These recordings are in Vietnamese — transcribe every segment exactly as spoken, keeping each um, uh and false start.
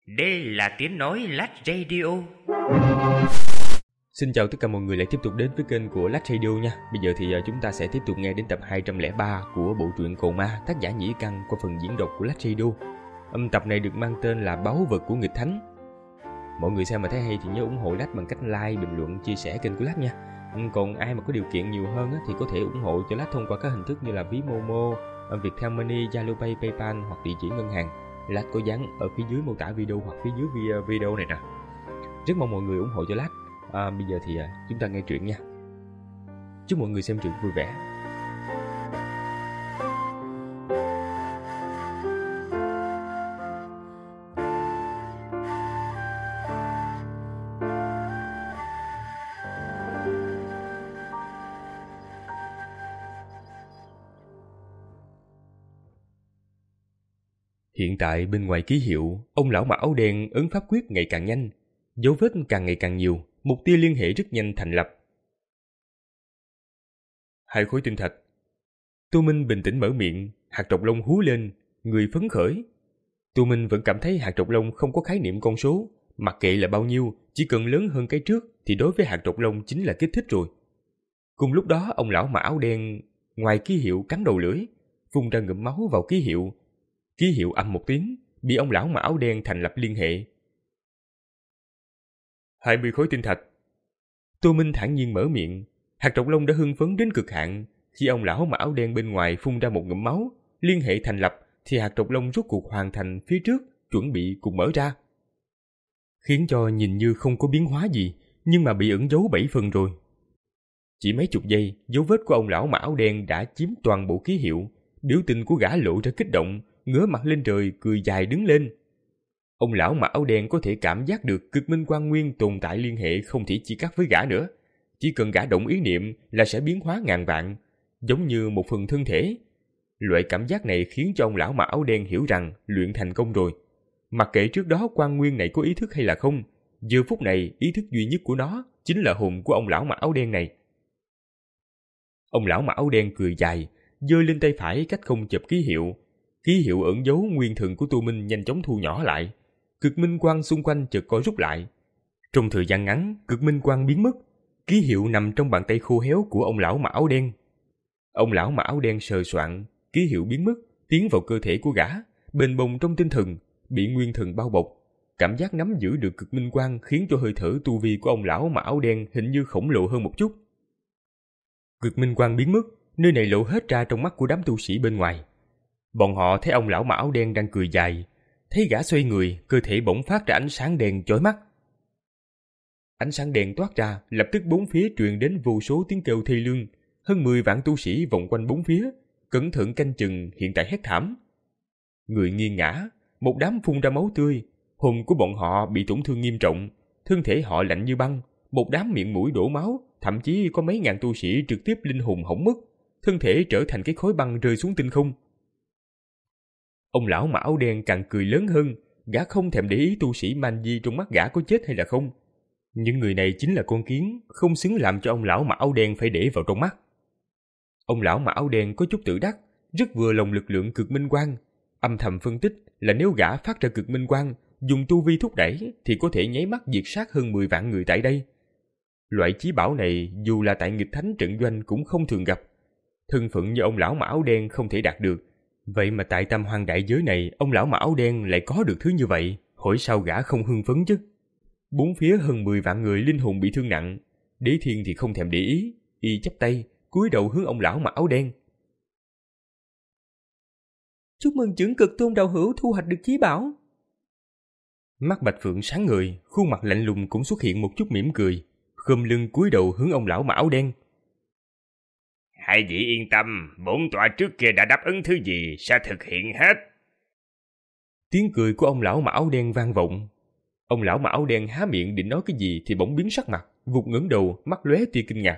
Đây là tiếng nói Lát Radio. Xin chào tất cả mọi người lại tiếp tục đến với kênh của Lát Radio nha. Bây giờ thì chúng ta sẽ tiếp tục nghe đến tập hai trăm lẻ ba của bộ truyện Cầu Ma, tác giả Nhĩ Căn qua phần diễn đọc của Lát Radio. Âm tập này được mang tên là Báu vật của nghịch thánh. Mọi người xem mà thấy hay thì nhớ ủng hộ Lát bằng cách like, bình luận, chia sẻ kênh của Lát nha. Còn ai mà có điều kiện nhiều hơn thì có thể ủng hộ cho Lát thông qua các hình thức như là ví Momo, Viettel Money, Zalo Pay, PayPal hoặc địa chỉ ngân hàng. Lát có dán ở phía dưới mô tả video hoặc phía dưới video này nè. Rất mong mọi người ủng hộ cho Lát. À, bây giờ thì chúng ta nghe truyện nha. Chúc mọi người xem truyện vui vẻ. Hiện tại bên ngoài ký hiệu, ông lão mặc áo đen ấn pháp quyết ngày càng nhanh, dấu vết càng ngày càng nhiều, mục tiêu liên hệ rất nhanh thành lập. Hai khối tinh thạch. Tô Minh bình tĩnh mở miệng, hạt trọc lông hú lên, người phấn khởi. Tô Minh vẫn cảm thấy hạt trọc lông không có khái niệm con số, mặc kệ là bao nhiêu, chỉ cần lớn hơn cái trước thì đối với hạt trọc lông chính là kích thích rồi. Cùng lúc đó, ông lão mặc áo đen ngoài ký hiệu cắn đầu lưỡi, phun ra ngụm máu vào ký hiệu. Ký hiệu âm một tiếng, bị ông lão mặc áo đen thành lập liên hệ. hai mươi khối tinh thạch. Tô Minh thản nhiên mở miệng, hạt trọc lông đã hưng phấn đến cực hạn. Khi ông lão mặc áo đen bên ngoài phun ra một ngụm máu, liên hệ thành lập, thì hạt trọc lông rốt cuộc hoàn thành phía trước, chuẩn bị cùng mở ra. Khiến cho nhìn như không có biến hóa gì, nhưng mà bị ẩn giấu bảy phần rồi. Chỉ mấy chục giây, dấu vết của ông lão mặc áo đen đã chiếm toàn bộ ký hiệu. Biểu tình của gã lộ ra kích động, ngửa mặt lên trời cười dài đứng lên. Ông lão mặc áo đen có thể cảm giác được cực minh quang nguyên tồn tại liên hệ không thể chia cắt với gã nữa. Chỉ cần gã động ý niệm là sẽ biến hóa ngàn vạn, giống như một phần thân thể. Loại cảm giác này khiến cho ông lão mặc áo đen hiểu rằng luyện thành công rồi. Mặc kệ trước đó quang nguyên này có ý thức hay là không, giờ phút này ý thức duy nhất của nó chính là hồn của ông lão mặc áo đen này. Ông lão mặc áo đen cười dài, giơ lên tay phải cách không chụp ký hiệu. Ký hiệu ẩn dấu nguyên thần của Tô Minh nhanh chóng thu nhỏ lại. Cực minh quang xung quanh chợt co rút lại. Trong thời gian ngắn, cực minh quang biến mất. Ký hiệu nằm trong bàn tay khô héo của ông lão mặc áo đen. Ông lão mặc áo đen sờ soạng, ký hiệu biến mất, tiến vào cơ thể của gã, bền bồng trong tinh thần, bị nguyên thần bao bọc. Cảm giác nắm giữ được cực minh quang khiến cho hơi thở tu vi của ông lão mặc áo đen hình như khổng lồ hơn một chút. Cực minh quang biến mất, nơi này lộ hết ra trong mắt của đám tu sĩ bên ngoài. Bọn họ thấy ông lão mặc áo đen đang cười dài, thấy gã xoay người, cơ thể bỗng phát ra ánh sáng đen chói mắt. Ánh sáng đen toát ra, lập tức bốn phía truyền đến vô số tiếng kêu thê lương. Hơn mười vạn tu sĩ vòng quanh bốn phía, cẩn thận canh chừng, hiện tại hét thảm. Người nghiêng ngã, một đám phun ra máu tươi, hồn của bọn họ bị tổn thương nghiêm trọng, thân thể họ lạnh như băng, một đám miệng mũi đổ máu, thậm chí có mấy ngàn tu sĩ trực tiếp linh hồn hỏng mất, thân thể trở thành cái khối băng rơi xuống tinh không. Ông lão mặc áo đen càng cười lớn hơn, gã không thèm để ý tu sĩ man di trong mắt gã có chết hay là không. Những người này chính là con kiến, không xứng làm cho ông lão mặc áo đen phải để vào trong mắt. Ông lão mặc áo đen có chút tự đắc, rất vừa lòng lực lượng cực minh quang, âm thầm phân tích là nếu gã phát ra cực minh quang, dùng tu vi thúc đẩy thì có thể nháy mắt diệt sát hơn mười vạn người tại đây. Loại chí bảo này dù là tại nghịch thánh trận doanh cũng không thường gặp. Thân phận như ông lão mặc áo đen không thể đạt được. Vậy mà tại Tam Hoang đại giới này, ông lão mặc áo đen lại có được thứ như vậy, hỏi sao gã không hưng phấn chứ? Bốn phía hơn mười vạn người linh hồn bị thương nặng, Đế Thiên thì không thèm để ý, y chắp tay, cúi đầu hướng ông lão mặc áo đen. Chúc mừng trưởng cực tôn đạo hữu thu hoạch được chí bảo. Mắt Bạch Phượng sáng ngời, khuôn mặt lạnh lùng cũng xuất hiện một chút mỉm cười, khom lưng cúi đầu hướng ông lão mặc áo đen. Hai vị yên tâm, bổn tọa trước kia đã đáp ứng thứ gì sẽ thực hiện hết. Tiếng cười của ông lão mặc áo đen vang vọng. Ông lão mặc áo đen há miệng định nói cái gì thì bỗng biến sắc mặt, vụt ngẩng đầu, mắt lóe tia kinh ngạc.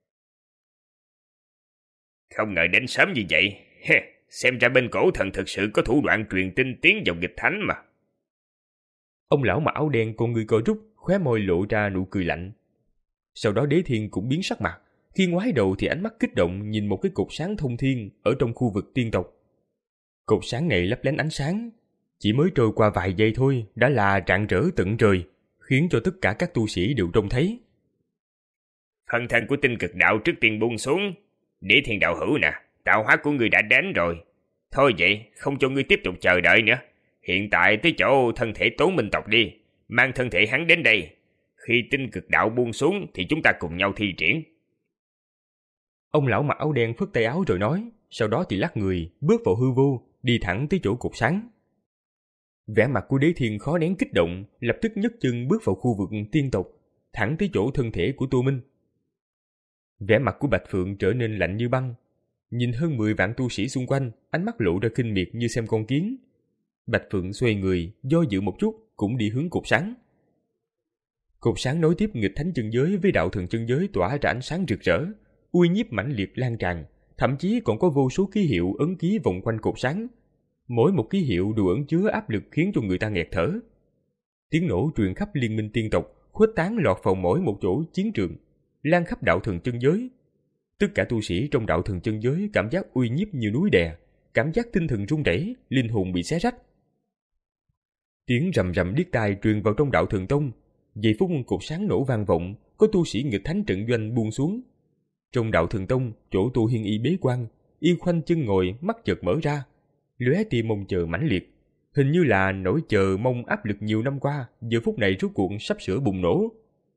Không ngờ đến sớm như vậy, xem ra bên cổ thần thực sự có thủ đoạn truyền tin tiến vào nghịch thánh mà. Ông lão mặc áo đen con người co rút, khóe môi lộ ra nụ cười lạnh. Sau đó Đế Thiên cũng biến sắc mặt, khi ngoái đầu thì ánh mắt kích động nhìn một cái cột sáng thông thiên ở trong khu vực tiên tộc. Cột sáng này lấp lánh ánh sáng, Chỉ mới trôi qua vài giây thôi đã là rạng rỡ tận trời, khiến cho tất cả các tu sĩ đều trông thấy. Phần thân của tinh cực đạo trước tiên buông xuống. Đế Thiên đạo hữu nè, tạo hóa của ngươi đã đến rồi. Thôi vậy, không cho ngươi tiếp tục chờ đợi nữa. Hiện tại tới chỗ thân thể Tố Minh tộc đi, mang thân thể hắn đến đây. Khi tinh cực đạo buông xuống thì chúng ta cùng nhau thi triển. Ông lão mặc áo đen phất tay áo rồi nói, sau đó thì lắc người, bước vào hư vô, đi thẳng tới chỗ cột sáng. Vẻ mặt của Đế Thiên khó nén kích động, lập tức nhấc chân bước vào khu vực tiên tộc, thẳng tới chỗ thân thể của Tô Minh. Vẻ mặt của Bạch Phượng trở nên lạnh như băng, nhìn hơn mười vạn tu sĩ xung quanh, ánh mắt lộ ra kinh miệt như xem con kiến. Bạch Phượng xoay người, do dự một chút, cũng đi hướng cột sáng. Cột sáng nối tiếp nghịch thánh chân giới với đạo thần chân giới tỏa ra ánh sáng rực rỡ, uy nhiếp mãnh liệt lan tràn, thậm chí còn có vô số ký hiệu ấn ký vòng quanh cột sáng. Mỗi một ký hiệu đều ẩn chứa áp lực khiến cho người ta nghẹt thở. Tiếng nổ truyền khắp liên minh tiên tộc, khuếch tán lọt vào mỗi một chỗ chiến trường, lan khắp đạo thần chân giới. Tất cả tu sĩ trong đạo thần chân giới cảm giác uy nhiếp như núi đè, cảm giác tinh thần rung rẩy, linh hồn bị xé rách. Tiếng rầm rầm điếc tai truyền vào trong đạo thần tông. Giây phút cột sáng nổ vang vọng, có tu sĩ nghịch thánh trận doanh buông xuống. Trong đạo thần tông, chỗ Tô Hiên Y bế quan, y khoanh chân ngồi, mắt chợt mở ra, lóe tia mong chờ mãnh liệt, hình như là nỗi chờ mong áp lực nhiều năm qua, giờ phút này rốt cuộc sắp sửa bùng nổ.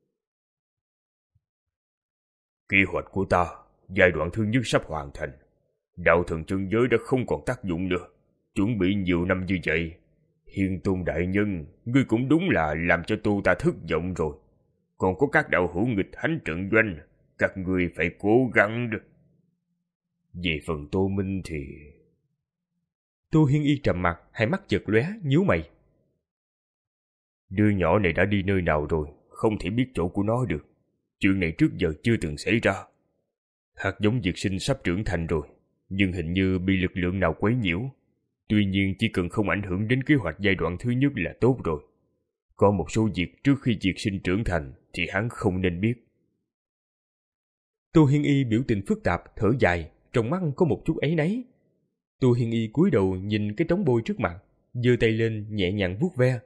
Kế hoạch của ta, giai đoạn thứ nhất sắp hoàn thành. Đạo thần chân giới đã không còn tác dụng nữa. Chuẩn bị nhiều năm như vậy, Hiên Tôn đại nhân, ngươi cũng đúng là làm cho tu ta thất vọng rồi. Còn có các đạo hữu nghịch thánh trận doanh, các ngươi phải cố gắng được. Về phần Tô Minh thì... Tô Hiên Y trầm mặt, hai mắt chợt lóe, nhíu mày. Đứa nhỏ này đã đi nơi nào rồi, không thể biết chỗ của nó được. Chuyện này trước giờ chưa từng xảy ra. Hạt giống Diệt Sinh sắp trưởng thành rồi, nhưng hình như bị lực lượng nào quấy nhiễu. Tuy nhiên chỉ cần không ảnh hưởng đến kế hoạch giai đoạn thứ nhất là tốt rồi. Có một số việc trước khi Diệt Sinh trưởng thành thì hắn không nên biết. Tô Hiên Y biểu tình phức tạp, thở dài, trong mắt có một chút áy náy. Tô Hiên Y cúi đầu nhìn cái trống bôi trước mặt, giơ tay lên nhẹ nhàng vuốt ve.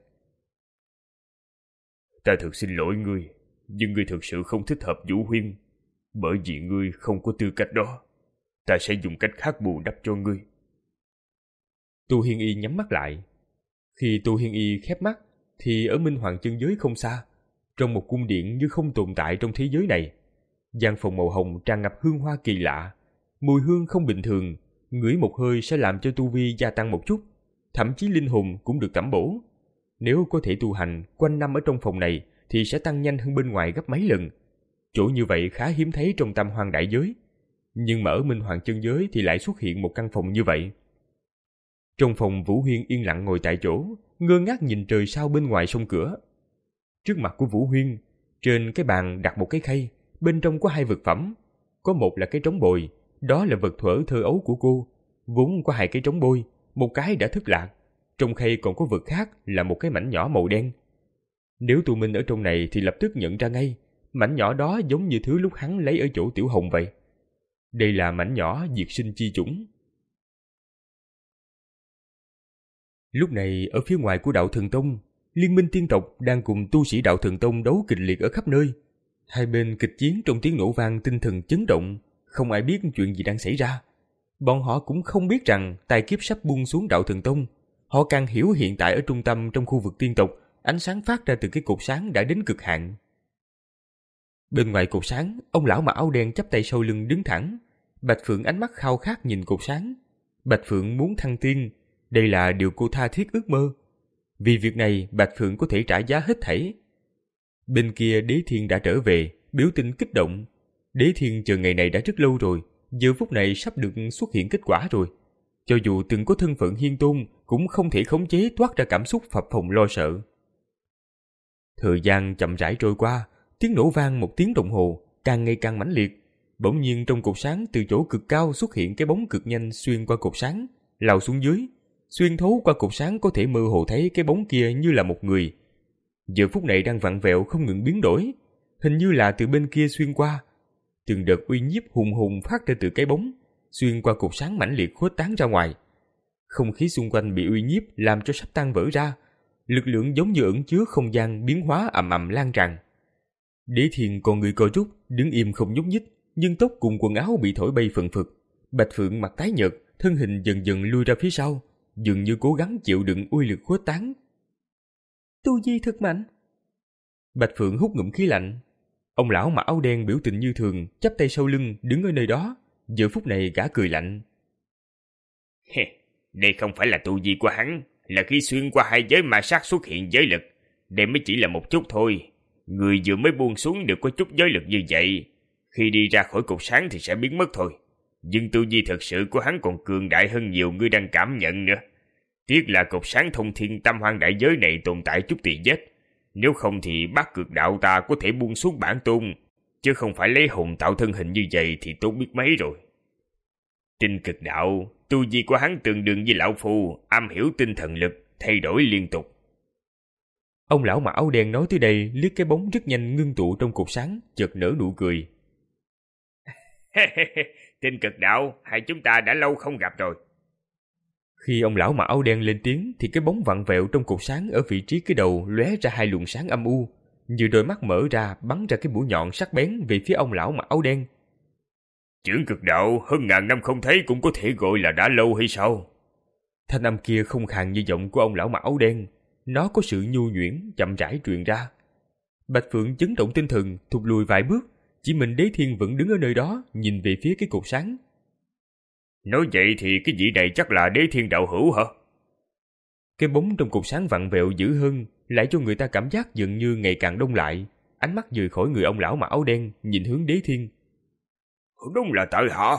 Ta thực xin lỗi ngươi, nhưng ngươi thực sự không thích hợp Vũ Huyên. Bởi vì ngươi không có tư cách đó, ta sẽ dùng cách khác bù đắp cho ngươi. Tô Hiên Y nhắm mắt lại. Khi Tô Hiên Y khép mắt, thì ở Minh Hoàng chân giới không xa, trong một cung điện như không tồn tại trong thế giới này. Gian phòng màu hồng tràn ngập hương hoa kỳ lạ, mùi hương không bình thường, ngửi một hơi sẽ làm cho tu vi gia tăng một chút, thậm chí linh hồn cũng được tẩm bổ. Nếu có thể tu hành quanh năm ở trong phòng này thì sẽ tăng nhanh hơn bên ngoài gấp mấy lần. Chỗ như vậy khá hiếm thấy trong Tam Hoang đại giới, nhưng mà ở Minh Hoàng chân giới thì lại xuất hiện một căn phòng như vậy. Trong phòng, Vũ Huyên yên lặng ngồi tại chỗ, ngơ ngác nhìn trời sao bên ngoài sông cửa. Trước mặt của Vũ Huyên, trên cái bàn đặt một cái khay, bên trong có hai vật phẩm. Có một là cái trống bồi, đó là vật thuở thơ ấu của cô. Vốn có hai cái trống bôi, một cái đã thất lạc. Trong khay còn có vật khác là một cái mảnh nhỏ màu đen. Nếu Tô Minh ở trong này thì lập tức nhận ra ngay, mảnh nhỏ đó giống như thứ lúc hắn lấy ở chỗ Tiểu Hồng vậy. Đây là mảnh nhỏ Diệt Sinh chi chủng. Lúc này ở phía ngoài của đạo thần tông, liên minh tiên tộc đang cùng tu sĩ đạo thần tông đấu kịch liệt ở khắp nơi. Hai bên kịch chiến trong tiếng nổ vang, tinh thần chấn động, không ai biết chuyện gì đang xảy ra. Bọn họ cũng không biết rằng tai kiếp sắp buông xuống đạo thần tông. Họ càng hiểu hiện tại ở trung tâm trong khu vực tiên tộc, ánh sáng phát ra từ cái cột sáng đã đến cực hạn. Bên ngoài cột sáng, ông lão mặc áo đen chắp tay sau lưng đứng thẳng. Bạch Phượng ánh mắt khao khát nhìn cột sáng. Bạch Phượng muốn thăng tiên, đây là điều cô tha thiết ước mơ. Vì việc này, Bạch Phượng có thể trả giá hết thảy. Bên kia Đế Thiên đã trở về, biểu tình kích động. Đế Thiên chờ ngày này đã rất lâu rồi, giờ phút này sắp được xuất hiện kết quả rồi. Cho dù từng có thân phận hiên tôn, cũng không thể khống chế toát ra cảm xúc phập phồng lo sợ. Thời gian chậm rãi trôi qua, tiếng nổ vang một tiếng đồng hồ, càng ngày càng mãnh liệt. Bỗng nhiên trong cột sáng từ chỗ cực cao xuất hiện cái bóng cực nhanh xuyên qua cột sáng, lao xuống dưới. Xuyên thấu qua cột sáng có thể mơ hồ thấy cái bóng kia như là một người. Giờ phút này đang vặn vẹo không ngừng biến đổi, hình như là từ bên kia xuyên qua. Từng đợt uy nhiếp hùng hùng phát ra từ cái bóng, xuyên qua cột sáng mãnh liệt khuếch tán ra ngoài. Không khí xung quanh bị uy nhiếp làm cho sắp tan vỡ ra. Lực lượng giống như ẩn chứa không gian biến hóa ầm ầm lan tràn. Đế Thiên con người co rút, đứng im không nhúc nhích, nhưng tóc cùng quần áo bị thổi bay phần phật. Bạch Phượng mặt tái nhợt, thân hình dần dần lui ra phía sau, dường như cố gắng chịu đựng uy lực khuếch tán. Tu vi thật mạnh. Bạch Phượng hút ngụm khí lạnh. Ông lão mặc áo đen biểu tình như thường, chắp tay sau lưng, đứng ở nơi đó. Giờ phút này gã cười lạnh. Đây không phải là tu vi của hắn, là khi xuyên qua hai giới ma sát xuất hiện giới lực. Đây mới chỉ là một chút thôi. Người vừa mới buông xuống được có chút giới lực như vậy, khi đi ra khỏi cột sáng thì sẽ biến mất thôi. Nhưng tu vi thật sự của hắn còn cường đại hơn nhiều người đang cảm nhận nữa. Tiếc là cột sáng thông thiên tam hoang đại giới này tồn tại chút tỳ vết. Nếu không thì bát cực đạo ta có thể buông xuống bản tôn, chứ không phải lấy hồn tạo thân hình như vậy thì tốt biết mấy rồi. Tinh cực đạo, tu vi của hắn tương đương với lão phu, am hiểu tinh thần lực, thay đổi liên tục. Ông lão mặc áo đen nói tới đây, liếc cái bóng rất nhanh ngưng tụ trong cột sáng, chợt nở nụ cười. Tinh cực đạo, hai chúng ta đã lâu không gặp rồi. Khi ông lão mặc áo đen lên tiếng thì cái bóng vặn vẹo trong cột sáng ở vị trí cái đầu lóe ra hai luồng sáng âm u, như đôi mắt mở ra bắn ra cái mũi nhọn sắc bén về phía ông lão mặc áo đen. Chưởng cực đạo hơn ngàn năm không thấy cũng có thể gọi là đã lâu hay sao? Thanh âm kia không khàn như giọng của ông lão mặc áo đen, nó có sự nhu nhuyễn chậm rãi truyền ra. Bạch Phượng chấn động tinh thần, thụt lùi vài bước, chỉ mình Đế Thiên vẫn đứng ở nơi đó nhìn về phía cái cột sáng. Nói vậy thì cái vị này chắc là Đế Thiên đạo hữu hả? Cái bóng trong cột sáng vặn vẹo dữ hơn, lại cho người ta cảm giác dường như ngày càng đông lại. Ánh mắt rời khỏi người ông lão mặc áo đen, nhìn hướng Đế Thiên. Đúng là tại hạ.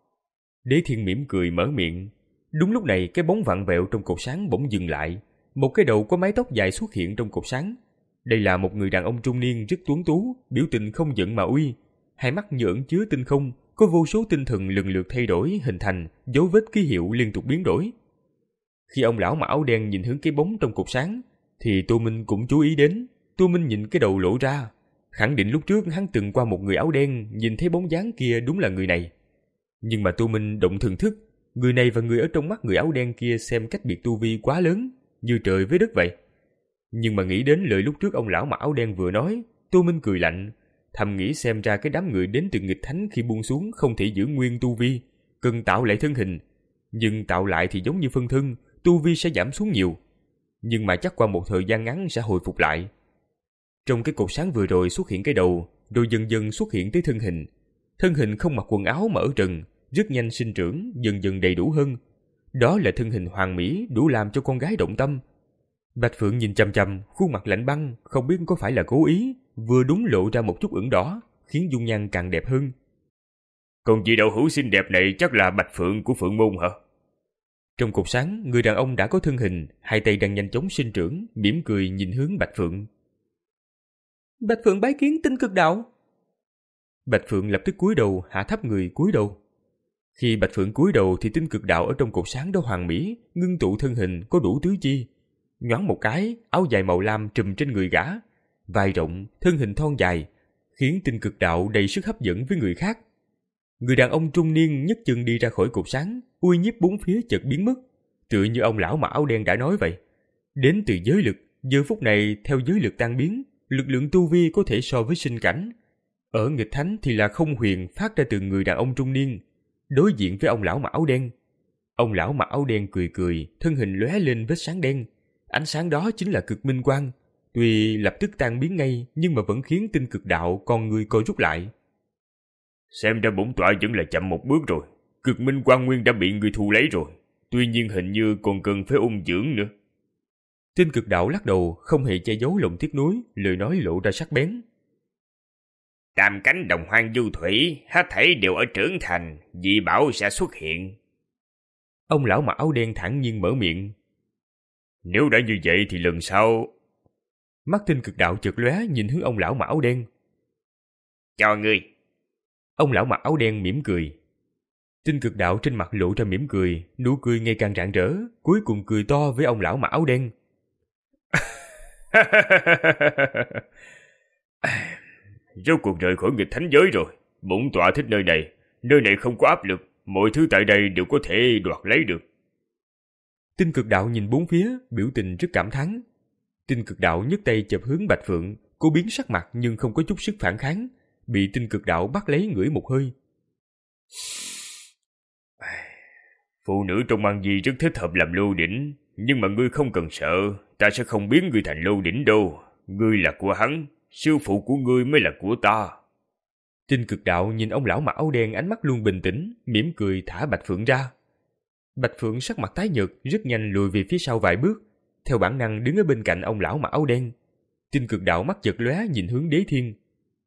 Đế Thiên mỉm cười mở miệng. Đúng lúc này cái bóng vặn vẹo trong cột sáng bỗng dừng lại. Một cái đầu có mái tóc dài xuất hiện trong cột sáng. Đây là một người đàn ông trung niên rất tuấn tú, biểu tình không giận mà uy. Hai mắt như ẩn chứa tinh không, có vô số tinh thần lần lượt thay đổi, hình thành, dấu vết ký hiệu liên tục biến đổi. Khi ông lão mặc áo đen nhìn hướng cái bóng trong cột sáng, thì Tô Minh cũng chú ý đến. Tô Minh nhìn cái đầu lộ ra, khẳng định lúc trước hắn từng qua một người áo đen, nhìn thấy bóng dáng kia đúng là người này. Nhưng mà Tô Minh động thần thức, người này và người ở trong mắt người áo đen kia xem cách biệt tu vi quá lớn, như trời với đất vậy. Nhưng mà nghĩ đến lời lúc trước ông lão mặc áo đen vừa nói, Tô Minh cười lạnh, thầm nghĩ xem ra cái đám người đến từ nghịch thánh khi buông xuống không thể giữ nguyên tu vi, cần tạo lại thân hình. Nhưng tạo lại thì giống như phân thân, tu vi sẽ giảm xuống nhiều. Nhưng mà chắc qua một thời gian ngắn sẽ hồi phục lại. Trong cái cột sáng vừa rồi xuất hiện cái đầu, rồi dần dần xuất hiện tới thân hình. Thân hình không mặc quần áo mà ở trần, rất nhanh sinh trưởng, dần dần đầy đủ hơn. Đó là thân hình hoàn mỹ đủ làm cho con gái động tâm. Bạch Phượng nhìn chằm chằm, khuôn mặt lạnh băng, không biết có phải là cố ý, vừa đúng lộ ra một chút ửng đỏ, khiến dung nhan càng đẹp hơn. Còn vị đạo hữu xinh đẹp này chắc là Bạch Phượng của Phượng Môn hả? Trong cột sáng, người đàn ông đã có thân hình, hai tay đang nhanh chóng sinh trưởng, mỉm cười nhìn hướng Bạch Phượng. Bạch Phượng bái kiến Tinh Cực đạo. Bạch Phượng lập tức cúi đầu, hạ thấp người cúi đầu. Khi Bạch Phượng cúi đầu thì Tinh Cực đạo ở trong cột sáng đó hoàn mỹ, ngưng tụ thân hình có đủ tứ chi. Nhoáng một cái, áo dài màu lam trùm trên người gã, vai rộng, thân hình thon dài, khiến Tinh Cực đạo đầy sức hấp dẫn với người khác. Người đàn ông trung niên nhấc chân đi ra khỏi cột sáng, uy nhiếp bốn phía chợt biến mất, tựa như ông lão mặc áo đen đã nói vậy. Đến từ giới lực, giờ phút này theo giới lực tan biến, lực lượng tu vi có thể so với sinh cảnh. Ở nghịch thánh thì là không huyền phát ra từ người đàn ông trung niên, đối diện với ông lão mặc áo đen. Ông lão mặc áo đen cười cười, thân hình lóe lên vết sáng đen. Ánh sáng đó chính là cực minh quang, tuy lập tức tan biến ngay nhưng mà vẫn khiến Tinh Cực đạo con người co rút lại. Xem ra bổn tọa vẫn là chậm một bước rồi. Cực minh quang nguyên đã bị người thu lấy rồi, tuy nhiên hình như còn cần phải ôn dưỡng nữa. Tinh Cực đạo lắc đầu, không hề che giấu lòng tiếc nuối, lời nói lộ ra sắc bén. Tam cánh đồng hoang du thủy, hết thảy đều ở trưởng thành, dị bảo sẽ xuất hiện. Ông lão mặc áo đen thản nhiên mở miệng. Nếu đã như vậy thì lần sau... Mắt Tinh Cực đạo chợt lóe nhìn hướng ông lão mặc áo đen. Cho ngươi. Ông lão mặc áo đen mỉm cười. Tinh Cực đạo trên mặt lộ ra mỉm cười, nụ cười ngày càng rạng rỡ, cuối cùng cười to với ông lão mặc áo đen. Rốt cuộc rời khỏi nghịch thánh giới rồi. Bổn tọa thích nơi này. Nơi này không có áp lực, mọi thứ tại đây đều có thể đoạt lấy được. Tinh Cực Đạo nhìn bốn phía, biểu tình rất cảm thán. Tinh Cực Đạo nhấc tay chộp hướng Bạch Phượng, cô biến sắc mặt nhưng không có chút sức phản kháng, bị Tinh Cực Đạo bắt lấy ngửi một hơi. Phụ nữ trong Mang Di rất thích hợp làm lô đỉnh, nhưng mà ngươi không cần sợ, ta sẽ không biến ngươi thành lô đỉnh đâu. Ngươi là của hắn, sư phụ của ngươi mới là của ta. Tinh Cực Đạo nhìn ông lão mặc áo đen ánh mắt luôn bình tĩnh, mỉm cười thả Bạch Phượng ra. Bạch Phượng sắc mặt tái nhợt, rất nhanh lùi về phía sau vài bước, theo bản năng đứng ở bên cạnh ông lão mặc áo đen. Tinh Cực Đạo mắt chợt lóe nhìn hướng Đế Thiên.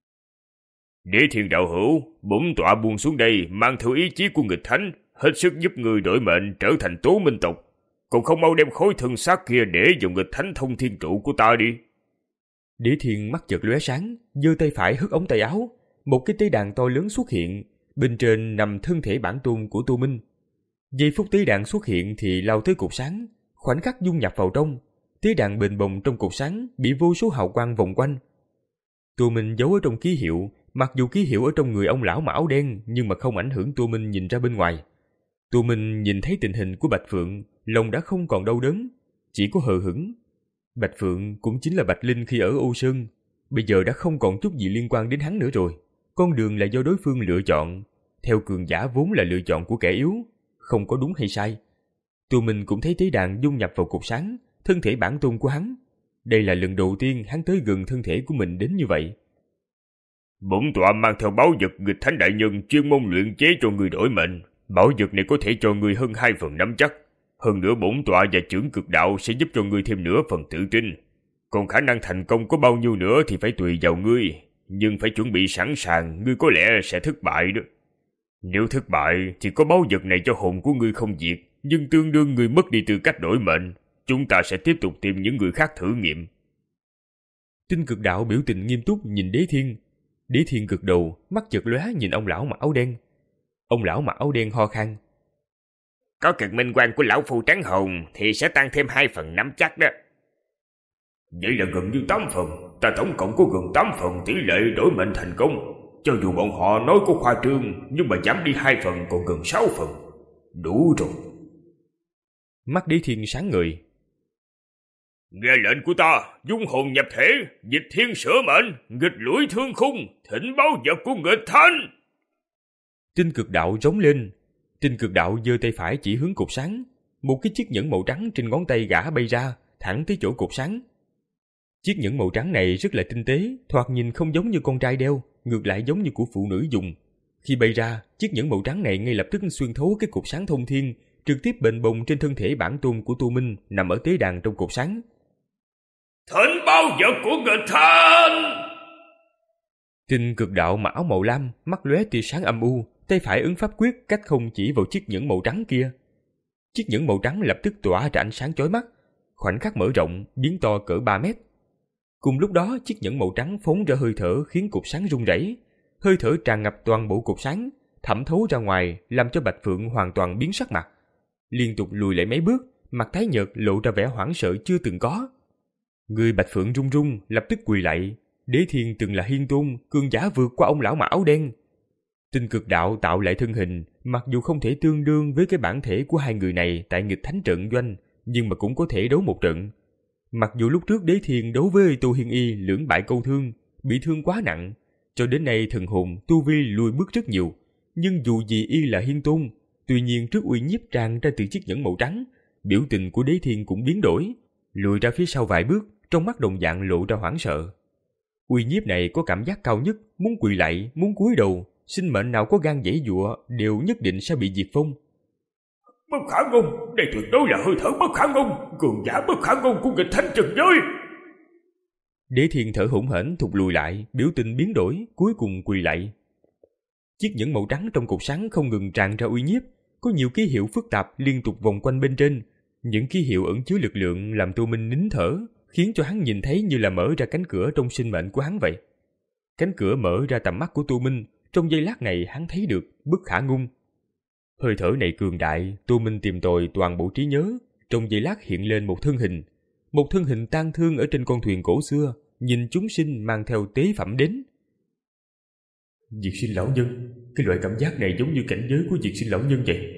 Đế Thiên đạo hữu, bổn tọa buông xuống đây, mang theo ý chí của nghịch thánh, hết sức giúp người đổi mệnh trở thành Tố Minh tộc, còn không mau đem khối thân xác kia để dùng nghịch thánh thông thiên trụ của ta đi. Đế Thiên mắt chợt lóe sáng, giơ tay phải hất ống tay áo, một cái tế đàn to lớn xuất hiện, bên trên nằm thân thể bản tôn của Tô Minh. Giây phút tế đàn xuất hiện thì lao tới cột sáng, khoảnh khắc dung nhập vào trong. Tế đàn bền bồng trong cột sáng bị vô số hào quang vòng quanh. Tô Minh giấu ở trong ký hiệu, mặc dù ký hiệu ở trong người ông lão mặc áo đen nhưng mà không ảnh hưởng Tô Minh nhìn ra bên ngoài. Tô Minh nhìn thấy tình hình của Bạch Phượng, lòng đã không còn đau đớn, chỉ có hờ hững. Bạch Phượng cũng chính là Bạch Linh khi ở Ô Sơn, bây giờ đã không còn chút gì liên quan đến hắn nữa rồi. Con đường là do đối phương lựa chọn, theo cường giả vốn là lựa chọn của kẻ yếu, không có đúng hay sai. Tô Minh cũng thấy tế đàn dung nhập vào cột sáng, thân thể bản tôn của hắn. Đây là lần đầu tiên hắn tới gần thân thể của mình đến như vậy. Bổn tọa mang theo báu vật nghịch thánh đại nhân chuyên môn luyện chế cho người đổi mệnh. Bảo vật này có thể cho người hơn hai phần nắm chắc. Hơn nữa bổn tọa và Chưởng Cực Đạo sẽ giúp cho ngươi thêm nửa phần tự tin. Còn khả năng thành công có bao nhiêu nữa thì phải tùy vào ngươi. Nhưng phải chuẩn bị sẵn sàng, ngươi có lẽ sẽ thất bại đó. Nếu thất bại thì có báu vật này cho hồn của ngươi không diệt, nhưng tương đương ngươi mất đi tư cách đổi mệnh. Chúng ta sẽ tiếp tục tìm những người khác thử nghiệm. Tinh Cực Đạo biểu tình nghiêm túc nhìn Đế Thiên. Đế Thiên gật đầu, mắt chợt lóe nhìn ông lão mặc áo đen. Ông lão mặc áo đen ho khan. Có cực minh quang của lão phu trắng hồn thì sẽ tăng thêm hai phần nắm chắc đó. Vậy là gần như tám phần. Ta tổng cộng có gần tám phần tỷ lệ đổi mệnh thành công. Cho dù bọn họ nói có khoa trương, nhưng mà giảm đi hai phần còn gần sáu phần. Đủ rồi. Mắt Đế Thiên sáng ngời. Nghe lệnh của ta, dung hồn nhập thể, dịch thiên sửa mệnh, nghịch lũi thương khung, thỉnh báo vật của nghịch thánh. Tinh Cực Đạo rống lên. Tinh Cực Đạo giơ tay phải chỉ hướng cột sáng, một cái chiếc nhẫn màu trắng trên ngón tay gã bay ra, thẳng tới chỗ cột sáng. Chiếc nhẫn màu trắng này rất là tinh tế, thoạt nhìn không giống như con trai đeo, ngược lại giống như của phụ nữ dùng. Khi bay ra, chiếc nhẫn màu trắng này ngay lập tức xuyên thấu cái cột sáng thông thiên, trực tiếp bền bồng trên thân thể bản tôn của Tô Minh nằm ở tế đàn trong cột sáng. Thỉnh báo vật của nghịch thánh. Tinh Cực Đạo mặc áo màu lam, mắt lóe tia sáng âm u, tay phải ấn pháp quyết cách không chỉ vào chiếc nhẫn màu trắng kia. Chiếc nhẫn màu trắng lập tức tỏa ra ánh sáng chói mắt, khoảnh khắc mở rộng, biến to cỡ ba mét. Cùng lúc đó, chiếc nhẫn màu trắng phóng ra hơi thở khiến cột sáng rung rẩy, hơi thở tràn ngập toàn bộ cột sáng, thẩm thấu ra ngoài, làm cho Bạch Phượng hoàn toàn biến sắc mặt, liên tục lùi lại mấy bước, mặt tái nhợt lộ ra vẻ hoảng sợ chưa từng có. Người Bạch Phượng run run, lập tức quỳ lạy. Đế Thiên từng là hiên tôn, cường giả vượt qua ông lão mặc áo đen. Tinh Cực Đạo tạo lại thân hình, mặc dù không thể tương đương với cái bản thể của hai người này tại nghịch thánh trận doanh, nhưng mà cũng có thể đấu một trận. Mặc dù lúc trước Đế Thiên đấu với Tô Hiên Y lưỡng bại câu thương, bị thương quá nặng, cho đến nay thần hồn tu vi lùi bước rất nhiều, nhưng dù gì Y là hiên tôn, tuy nhiên trước uy nhiếp tràn ra từ chiếc nhẫn màu trắng, biểu tình của Đế Thiên cũng biến đổi, lùi ra phía sau vài bước, trong mắt đồng dạng lộ ra hoảng sợ. Uy nhiếp này có cảm giác cao nhất, muốn quỳ lạy, muốn cúi đầu, sinh mệnh nào có gan giãy giụa đều nhất định sẽ bị diệt vong. Bất khả ngôn, đây tuyệt đối là hơi thở bất khả ngôn, cường giả bất khả ngôn của nghịch thánh trần giới. Đế Thiên thở hổn hển thụt lùi lại, biểu tình biến đổi, cuối cùng quỳ lạy. Chiếc nhẫn màu trắng trong cột sáng không ngừng tràn ra uy nhiếp, có nhiều ký hiệu phức tạp liên tục vòng quanh bên trên. Những ký hiệu ẩn chứa lực lượng làm Tô Minh nín thở, khiến cho hắn nhìn thấy như là mở ra cánh cửa trong sinh mệnh của hắn vậy. Cánh cửa mở ra tầm mắt của Tô Minh, trong giây lát này hắn thấy được bất khả ngôn. Hơi thở này cường đại, Tô Minh tìm tòi toàn bộ trí nhớ, trong giây lát hiện lên một thân hình. Một thân hình tang thương ở trên con thuyền cổ xưa, nhìn chúng sinh mang theo tế phẩm đến. Diệt sinh lão nhân, cái loại cảm giác này giống như cảnh giới của diệt sinh lão nhân vậy.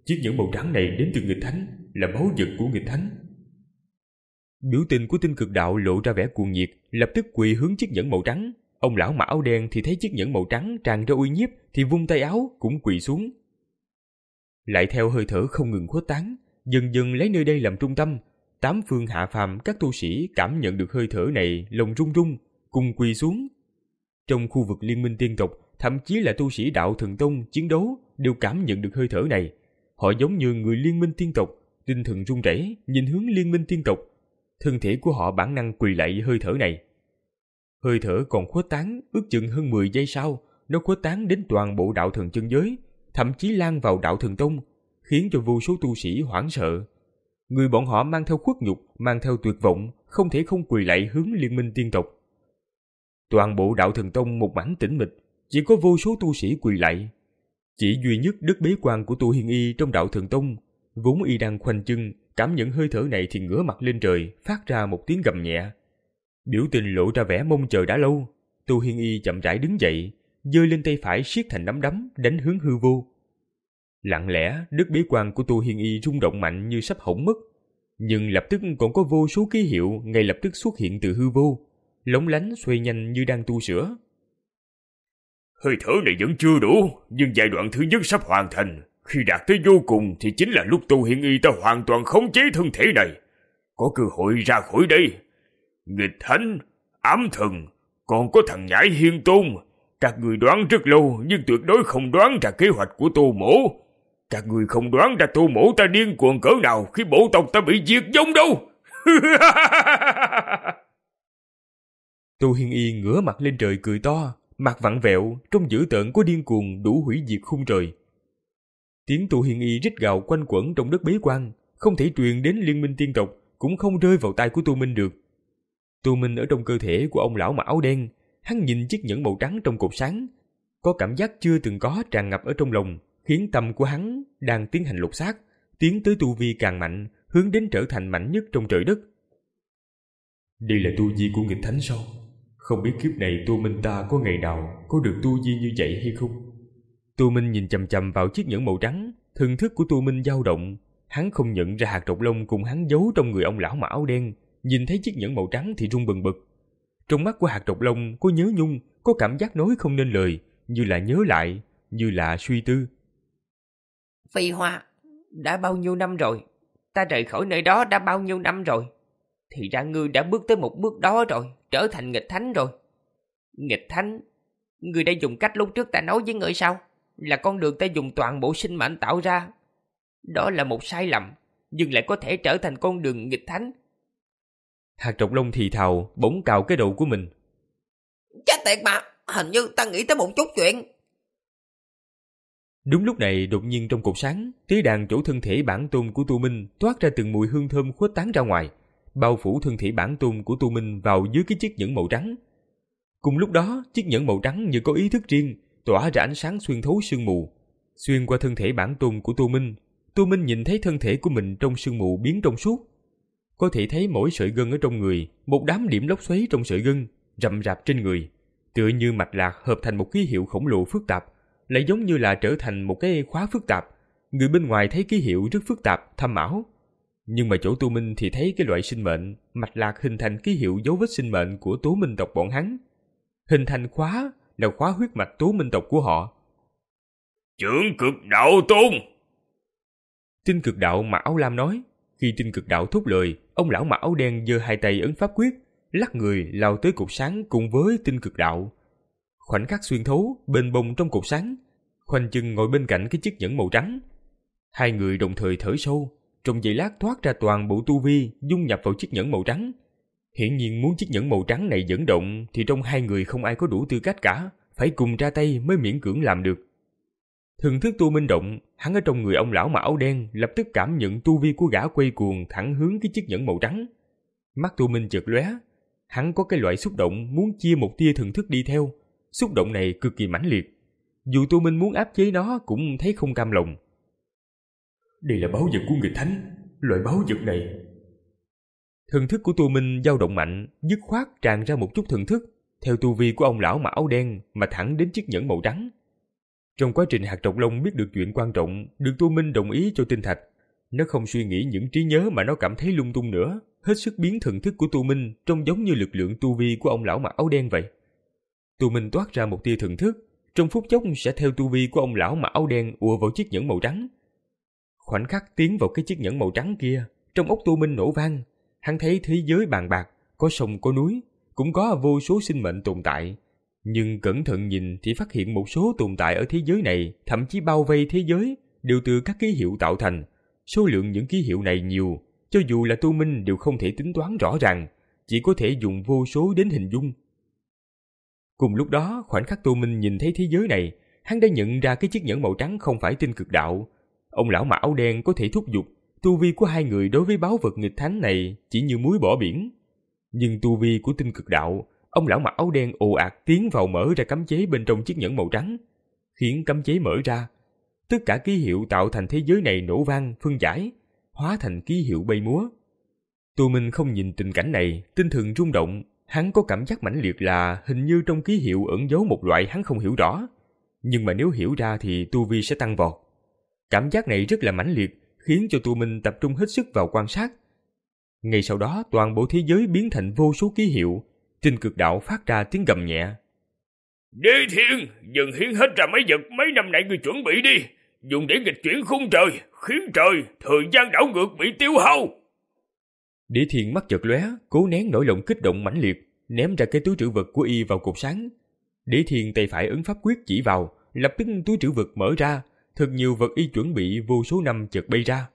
Chiếc nhẫn màu trắng này đến từ nghịch thánh, là báu vật của nghịch thánh. Biểu tình của Tinh Cực Đạo lộ ra vẻ cuồng nhiệt, lập tức quỳ hướng chiếc nhẫn màu trắng. Ông lão mặc áo đen thì thấy chiếc nhẫn màu trắng tràn ra uy nhiếp thì vung tay áo cũng quỳ xuống. Lại theo hơi thở không ngừng khuếch tán, dần dần lấy nơi đây làm trung tâm, tám phương hạ phàm các tu sĩ cảm nhận được hơi thở này, lòng rung rung, cùng quỳ xuống. Trong khu vực Liên minh tiên tộc, thậm chí là tu sĩ Đạo Thần Tông chiến đấu đều cảm nhận được hơi thở này. Họ giống như người Liên minh tiên tộc, tinh thần run rẩy nhìn hướng Liên minh tiên tộc. Thân thể của họ bản năng quỳ lạy hơi thở này. Hơi thở còn khuếch tán, ước chừng hơn mười giây sau, nó khuếch tán đến toàn bộ đạo thần chân giới, thậm chí lan vào Đạo Thần Tông, khiến cho vô số tu sĩ hoảng sợ. Người bọn họ mang theo khuất nhục, mang theo tuyệt vọng, không thể không quỳ lạy hướng Liên minh tiên tộc. Toàn bộ Đạo Thần Tông một mảnh tĩnh mịch, chỉ có vô số tu sĩ quỳ lạy. Chỉ duy nhất Đức Bế Quan của Tu Hiên Y trong Đạo Thần Tông, vốn y đang khoanh chân, cảm nhận hơi thở này thì ngửa mặt lên trời, phát ra một tiếng gầm nhẹ. Biểu tình lộ ra vẻ mong chờ đã lâu. Tu Hiên Y chậm rãi đứng dậy, giơ lên tay phải siết thành nắm đấm, đánh hướng hư vô. Lặng lẽ, Đức Bế Quan của Tu Hiên Y rung động mạnh như sắp hỏng mất, nhưng lập tức còn có vô số ký hiệu ngay lập tức xuất hiện từ hư vô, lóng lánh xoay nhanh như đang tu sửa. Hơi thở này vẫn chưa đủ, nhưng giai đoạn thứ nhất sắp hoàn thành. Khi đạt tới vô cùng thì chính là lúc Tu Hiên Y ta hoàn toàn khống chế thân thể này. Có cơ hội ra khỏi đây. Nghịch thánh, ám thần, còn có thằng nhãi Hiên Tôn. Các người đoán rất lâu nhưng tuyệt đối không đoán ra kế hoạch của Tô Mỗ. Các người không đoán ra Tô Mỗ ta điên cuồng cỡ nào khi bộ tộc ta bị diệt vong đâu. Tu Hiên Y ngửa mặt lên trời cười to, mặt vặn vẹo, trong dữ tợn có điên cuồng đủ hủy diệt khung trời. Tiếng Tu Hiên Y rít gào quanh quẩn trong đất bế quan, không thể truyền đến Liên minh tiên tộc, cũng không rơi vào tai của Tô Minh được. Tô Minh ở trong cơ thể của ông lão mặc áo đen, hắn nhìn chiếc nhẫn màu trắng trong cột sáng, có cảm giác chưa từng có tràn ngập ở trong lòng, khiến tâm của hắn đang tiến hành lột xác, tiến tới tu vi càng mạnh, hướng đến trở thành mạnh nhất trong trời đất. Đây là tu vi của nghịch thánh sao? Không biết kiếp này Tô Minh ta có ngày nào có được tu vi như vậy hay không? Tô Minh nhìn chằm chằm vào chiếc nhẫn màu trắng, thần thức của Tô Minh dao động, hắn không nhận ra hạt độc lông cùng hắn giấu trong người ông lão mặc áo đen, nhìn thấy chiếc nhẫn màu trắng thì run bần bật. Trong mắt của hạt độc lông có nhớ nhung, có cảm giác nói không nên lời, như là nhớ lại, như là suy tư. Phi Hoa, đã bao nhiêu năm rồi? Ta rời khỏi nơi đó đã bao nhiêu năm rồi? Thì ra ngươi đã bước tới một bước đó rồi, trở thành nghịch thánh rồi. Nghịch thánh? Ngươi đã dùng cách lúc trước ta nói với ngươi sao? Là con đường ta dùng toàn bộ sinh mệnh tạo ra. Đó là một sai lầm, nhưng lại có thể trở thành con đường nghịch thánh. Hạt trọc lông thì thào, bỗng cào cái đầu của mình. Chết tiệt mà, hình như ta nghĩ tới một chút chuyện. Đúng lúc này đột nhiên trong cột sáng, tế đàn chỗ thân thể bản tôn của Tu Minh toát ra từng mùi hương thơm khuếch tán ra ngoài, bao phủ thân thể bản tôn của Tu Minh vào dưới cái chiếc nhẫn màu trắng. Cùng lúc đó, chiếc nhẫn màu trắng như có ý thức riêng, tỏa ra ánh sáng xuyên thấu sương mù, xuyên qua thân thể bản tôn của Tu Minh. Tu Minh nhìn thấy thân thể của mình trong sương mù biến trong suốt, có thể thấy mỗi sợi gân ở trong người, một đám điểm lốc xoáy trong sợi gân rậm rạp trên người, tựa như mạch lạc hợp thành một ký hiệu khổng lồ phức tạp, lại giống như là trở thành một cái khóa phức tạp. Người bên ngoài thấy ký hiệu rất phức tạp, thâm ảo, nhưng mà chỗ Tu Minh thì thấy cái loại sinh mệnh mạch lạc hình thành ký hiệu dấu vết sinh mệnh của Tố Minh tộc bọn hắn. Hình thành khóa là khóa huyết mạch Tố Minh tộc của họ. Trưởng Cực Đạo Tôn! Tinh Cực Đạo mặc áo lam nói. Khi Tinh Cực Đạo thốt lời, ông lão mặc áo đen giơ hai tay ấn pháp quyết, lắc người lao tới cột sáng cùng với Tinh Cực Đạo. Khoảnh khắc xuyên thấu, bền bồng trong cột sáng, khoanh chân ngồi bên cạnh cái chiếc nhẫn màu trắng. Hai người đồng thời thở sâu, trong giây lát thoát ra toàn bộ tu vi, dung nhập vào chiếc nhẫn màu trắng. Hiển nhiên muốn chiếc nhẫn màu trắng này dẫn động thì trong hai người không ai có đủ tư cách cả, phải cùng ra tay mới miễn cưỡng làm được. Thần thức Tu Minh động, hắn ở trong người ông lão mặc áo đen lập tức cảm nhận tu vi của gã quay cuồng thẳng hướng cái chiếc nhẫn màu trắng. Mắt Tu Minh chợt lóe, hắn có cái loại xúc động muốn chia một tia thần thức đi theo. Xúc động này cực kỳ mãnh liệt, dù Tu Minh muốn áp chế nó cũng thấy không cam lòng. Đây là báu vật của nghịch thánh, loại báu vật này. Thần thức của Tu Minh dao động mạnh, dứt khoát tràn ra một chút thần thức theo tu vi của ông lão mặc áo đen mà thẳng đến chiếc nhẫn màu trắng. Trong quá trình hạt trọc lông biết được chuyện quan trọng, được Tô Minh đồng ý cho tinh thạch, nó không suy nghĩ những trí nhớ mà nó cảm thấy lung tung nữa, hết sức biến thần thức của Tô Minh trông giống như lực lượng tu vi của ông lão mặc áo đen vậy. Tô Minh toát ra một tia thần thức, trong phút chốc sẽ theo tu vi của ông lão mặc áo đen ùa vào chiếc nhẫn màu trắng. Khoảnh khắc tiến vào cái chiếc nhẫn màu trắng kia, trong óc Tô Minh nổ vang, hắn thấy thế giới bàn bạc, có sông có núi, cũng có vô số sinh mệnh tồn tại. Nhưng cẩn thận nhìn thì phát hiện một số tồn tại ở thế giới này, thậm chí bao vây thế giới, đều từ các ký hiệu tạo thành. Số lượng những ký hiệu này nhiều, cho dù là Tô Minh đều không thể tính toán rõ ràng, chỉ có thể dùng vô số đến hình dung. Cùng lúc đó, khoảnh khắc Tô Minh nhìn thấy thế giới này, hắn đã nhận ra cái chiếc nhẫn màu trắng không phải tinh cực đạo. Ông lão mặc áo đen có thể thúc giục, tu vi của hai người đối với báu vật nghịch thánh này chỉ như muối bỏ biển. Nhưng tu vi của tinh cực đạo, ông lão mặc áo đen ồ ạt tiến vào mở ra cấm chế bên trong chiếc nhẫn màu trắng, khiến cấm chế mở ra. Tất cả ký hiệu tạo thành thế giới này nổ vang, phân giải, hóa thành ký hiệu bay múa. Tô Minh không nhìn tình cảnh này, tinh thần rung động, hắn có cảm giác mãnh liệt là hình như trong ký hiệu ẩn giấu một loại hắn không hiểu rõ. Nhưng mà nếu hiểu ra thì tu vi sẽ tăng vọt. Cảm giác này rất là mãnh liệt, khiến cho Tô Minh tập trung hết sức vào quan sát. Ngay sau đó, toàn bộ thế giới biến thành vô số ký hiệu, tinh cực đạo phát ra tiếng gầm nhẹ. Đế Thiên, dừng hiến hết ra mấy vật mấy năm nay ngươi chuẩn bị đi, dùng để nghịch chuyển khung trời, khiến trời, thời gian đảo ngược bị tiêu hao. Đế Thiên mắt chợt lóe, cố nén nỗi lòng kích động mãnh liệt, ném ra cái túi trữ vật của y vào cột sáng. Đế Thiên tay phải ấn pháp quyết chỉ vào, lập tức túi trữ vật mở ra, thật nhiều vật y chuẩn bị vô số năm chợt bay ra.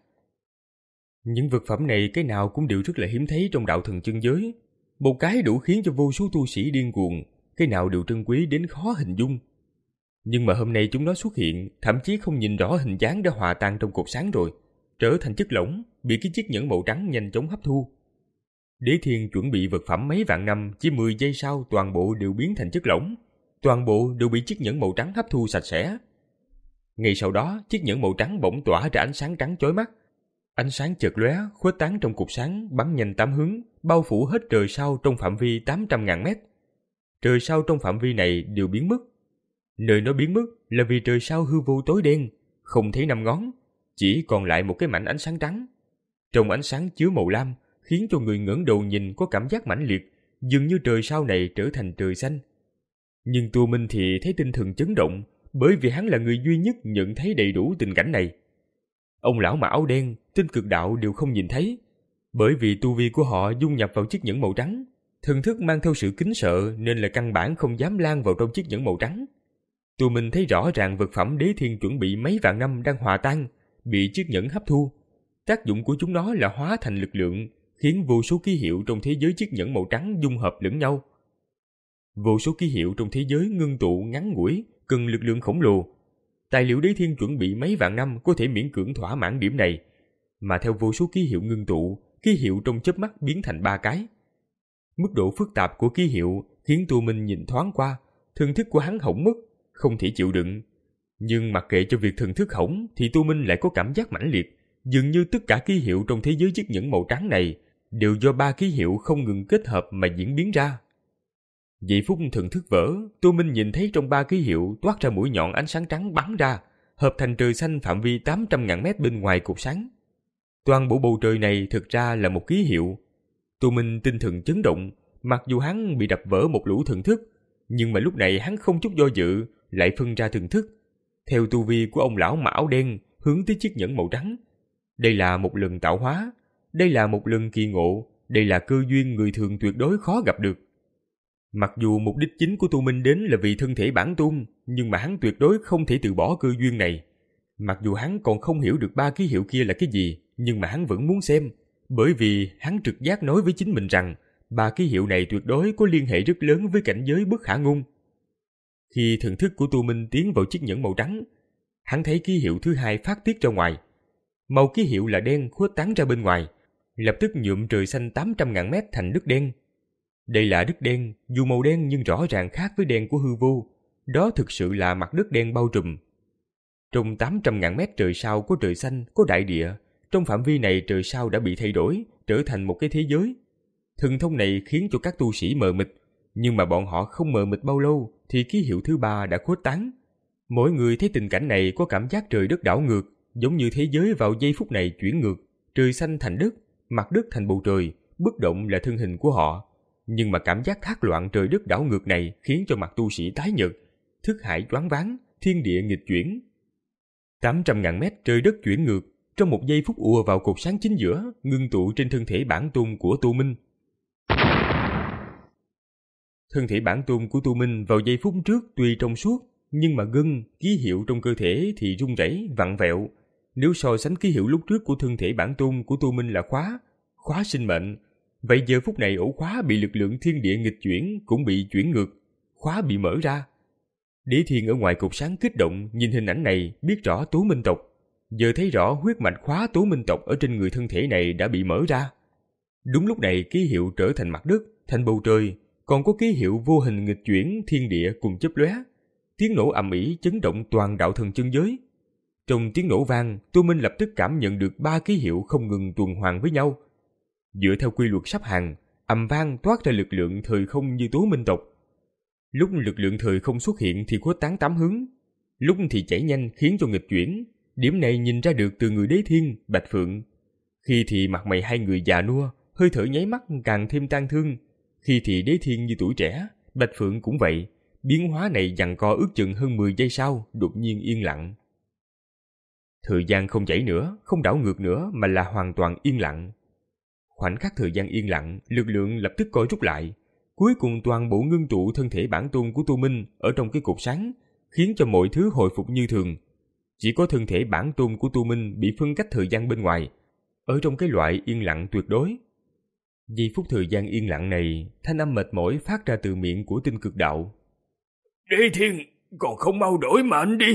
Những vật phẩm này cái nào cũng đều rất là hiếm thấy trong đạo thần chân giới, một cái đủ khiến cho vô số tu sĩ điên cuồng, cái nào đều trân quý đến khó hình dung. Nhưng mà hôm nay chúng nó xuất hiện, thậm chí không nhìn rõ hình dáng đã hòa tan trong cột sáng rồi, trở thành chất lỏng, bị cái chiếc nhẫn màu trắng nhanh chóng hấp thu. Đế Thiên chuẩn bị vật phẩm mấy vạn năm, chỉ mười giây sau toàn bộ đều biến thành chất lỏng, toàn bộ đều bị chiếc nhẫn màu trắng hấp thu sạch sẽ. Ngay sau đó, chiếc nhẫn màu trắng bỗng tỏa ra ánh sáng trắng chói mắt. Ánh sáng chợt lóe, khuếch tán trong cột sáng, bắn nhanh tám hướng, bao phủ hết trời sao trong phạm vi tám trăm ngàn mét. Trời sao trong phạm vi này đều biến mất. Nơi nó biến mất là vì trời sao hư vô tối đen, không thấy năm ngón, chỉ còn lại một cái mảnh ánh sáng trắng. Trong ánh sáng chứa màu lam, khiến cho người ngẩng đầu nhìn có cảm giác mãnh liệt, dường như trời sao này trở thành trời xanh. Nhưng Tô Minh thì thấy tinh thần chấn động, bởi vì hắn là người duy nhất nhận thấy đầy đủ tình cảnh này. Ông lão mặc áo đen, tinh cực đạo đều không nhìn thấy, bởi vì tu vi của họ dung nhập vào chiếc nhẫn màu trắng, thần thức mang theo sự kính sợ nên là căn bản không dám lan vào trong chiếc nhẫn màu trắng. Tô Minh thấy rõ ràng vật phẩm Đế Thiên chuẩn bị mấy vạn năm đang hòa tan, bị chiếc nhẫn hấp thu. Tác dụng của chúng nó là hóa thành lực lượng, khiến vô số ký hiệu trong thế giới chiếc nhẫn màu trắng dung hợp lẫn nhau. Vô số ký hiệu trong thế giới ngưng tụ ngắn ngủi, cần lực lượng khổng lồ. Tài liệu Đế Thiên chuẩn bị mấy vạn năm có thể miễn cưỡng thỏa mãn điểm này, mà theo vô số ký hiệu ngưng tụ, ký hiệu trong chớp mắt biến thành ba cái. Mức độ phức tạp của ký hiệu khiến Tô Minh nhìn thoáng qua, thần thức của hắn hỏng mất, không thể chịu đựng. Nhưng mặc kệ cho việc thần thức hỏng thì Tô Minh lại có cảm giác mãnh liệt, dường như tất cả ký hiệu trong thế giới chiếc nhẫn màu trắng này đều do ba ký hiệu không ngừng kết hợp mà diễn biến ra. Giây phút thần thức vỡ, Tô Minh nhìn thấy trong ba ký hiệu toát ra mũi nhọn ánh sáng trắng bắn ra, hợp thành trời xanh phạm vi tám trăm ngàn mét bên ngoài cột sáng. Toàn bộ bầu trời này thực ra là một ký hiệu. Tô Minh tinh thần chấn động, mặc dù hắn bị đập vỡ một lũ thần thức, nhưng mà lúc này hắn không chút do dự, lại phân ra thần thức. Theo tu vi của ông lão mặc áo đen, hướng tới chiếc nhẫn màu trắng. Đây là một lần tạo hóa, đây là một lần kỳ ngộ, đây là cơ duyên người thường tuyệt đối khó gặp được. Mặc dù mục đích chính của Tô Minh đến là vì thân thể bản tôn, nhưng mà hắn tuyệt đối không thể từ bỏ cơ duyên này. Mặc dù hắn còn không hiểu được ba ký hiệu kia là cái gì, nhưng mà hắn vẫn muốn xem, bởi vì hắn trực giác nói với chính mình rằng ba ký hiệu này tuyệt đối có liên hệ rất lớn với cảnh giới bất khả ngôn. Khi thần thức của Tô Minh tiến vào chiếc nhẫn màu trắng, hắn thấy ký hiệu thứ hai phát tiết ra ngoài. Màu ký hiệu là đen khuếch tán ra bên ngoài, lập tức nhuộm trời xanh tám trăm ngàn mét thành đất đen. Đây là đất đen, dù màu đen nhưng rõ ràng khác với đen của hư vô. Đó thực sự là mặt đất đen bao trùm. Trong tám trăm ngàn mét trời sao có trời xanh, có đại địa. Trong phạm vi này trời sao đã bị thay đổi, trở thành một cái thế giới. Thần thông này khiến cho các tu sĩ mờ mịt, nhưng mà bọn họ không mờ mịt bao lâu thì ký hiệu thứ ba đã khuếch tán. Mỗi người thấy tình cảnh này có cảm giác trời đất đảo ngược, giống như thế giới vào giây phút này chuyển ngược, trời xanh thành đất, mặt đất thành bầu trời, bất động là thân hình của họ. Nhưng mà cảm giác thác loạn trời đất đảo ngược này khiến cho mặt tu sĩ tái nhợt, thức hải choáng váng, thiên địa nghịch chuyển. tám trăm ngàn mét trời đất chuyển ngược, trong một giây phút ùa vào cột sáng chính giữa, ngưng tụ trên thân thể bản tôn của Tu Minh. Thân thể bản tôn của Tu Minh vào giây phút trước tuy trong suốt, nhưng mà gân, ký hiệu trong cơ thể thì rung rẩy, vặn vẹo. Nếu so sánh ký hiệu lúc trước của thân thể bản tôn của Tu Minh là khóa, khóa sinh mệnh, vậy giờ phút này ổ khóa bị lực lượng thiên địa nghịch chuyển cũng bị chuyển ngược, khóa bị mở ra. Đế Thiên ở ngoài cột sáng kích động nhìn hình ảnh này, biết rõ Tố Minh tộc. Giờ thấy rõ huyết mạch khóa Tố Minh tộc ở trên người thân thể này đã bị mở ra. Đúng lúc này ký hiệu trở thành mặt đất, thành bầu trời, còn có ký hiệu vô hình nghịch chuyển thiên địa cùng chớp lóe. Tiếng nổ ầm ĩ chấn động toàn đạo thần chân giới. Trong tiếng nổ vang, Tu Minh lập tức cảm nhận được ba ký hiệu không ngừng tuần hoàn với nhau. Dựa theo quy luật sắp hàng, ầm vang toát ra lực lượng thời không như Tố Minh tộc. Lúc lực lượng thời không xuất hiện thì khuếch tán tám hướng, lúc thì chảy nhanh khiến cho nghịch chuyển. Điểm này nhìn ra được từ người Đế Thiên, Bạch Phượng. Khi thì mặt mày hai người già nua, hơi thở nháy mắt càng thêm tang thương. Khi thì Đế Thiên như tuổi trẻ, Bạch Phượng cũng vậy. Biến hóa này giằng co ước chừng hơn mười giây sau, đột nhiên yên lặng. Thời gian không chảy nữa, không đảo ngược nữa mà là hoàn toàn yên lặng. Khoảnh khắc thời gian yên lặng, lực lượng lập tức co rút lại. Cuối cùng toàn bộ ngưng tụ thân thể bản tôn của Tu Minh ở trong cái cột sáng, khiến cho mọi thứ hồi phục như thường. Chỉ có thân thể bản tôn của Tu Minh bị phân cách thời gian bên ngoài, ở trong cái loại yên lặng tuyệt đối. Giây phút thời gian yên lặng này, thanh âm mệt mỏi phát ra từ miệng của Tinh Cực Đạo. Đế Thiên, còn không mau đổi mệnh đi.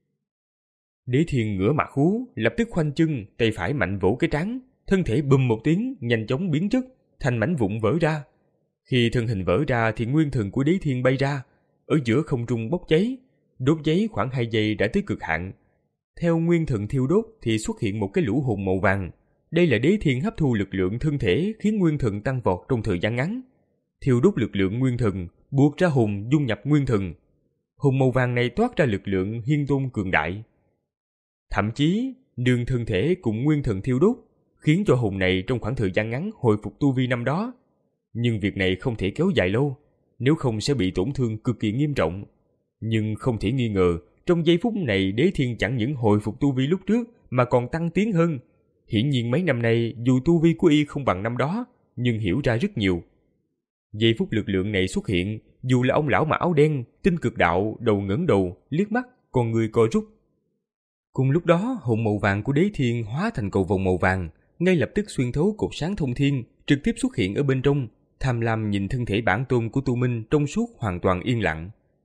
Đế Thiên ngửa mặt hú, lập tức khoanh chân, tay phải mạnh vỗ cái trán, thân thể bùm một tiếng, nhanh chóng biến chất, thành mảnh vụn vỡ ra. Khi thân hình vỡ ra thì nguyên thần của Đế Thiên bay ra, ở giữa không trung bốc cháy, đốt cháy khoảng hai giây đã tới cực hạn. Theo nguyên thần thiêu đốt thì xuất hiện một cái lũ hồn màu vàng. Đây là Đế Thiên hấp thu lực lượng thân thể khiến nguyên thần tăng vọt trong thời gian ngắn. Thiêu đốt lực lượng nguyên thần, buộc ra hồn dung nhập nguyên thần. Hồn màu vàng này toát ra lực lượng hiên tôn cường đại. Thậm chí, nương thân thể cùng nguyên thần thiêu đốt, khiến cho hồn này trong khoảng thời gian ngắn hồi phục tu vi năm đó. Nhưng việc này không thể kéo dài lâu, nếu không sẽ bị tổn thương cực kỳ nghiêm trọng. Nhưng không thể nghi ngờ, trong giây phút này Đế Thiên chẳng những hồi phục tu vi lúc trước mà còn tăng tiến hơn. Hiển nhiên mấy năm nay dù tu vi của y không bằng năm đó, nhưng hiểu ra rất nhiều. Giây phút lực lượng này xuất hiện, dù là ông lão mà áo đen, Tinh Cực Đạo đầu ngẩng đầu, liếc mắt, con người co rút. Cùng lúc đó, hồn màu vàng của Đế Thiên hóa thành cầu vồng màu vàng, ngay lập tức xuyên thấu cột sáng thông thiên, trực tiếp xuất hiện ở bên trong, tham lam nhìn thân thể bản tôn của Tu Minh trong suốt hoàn toàn yên lặng.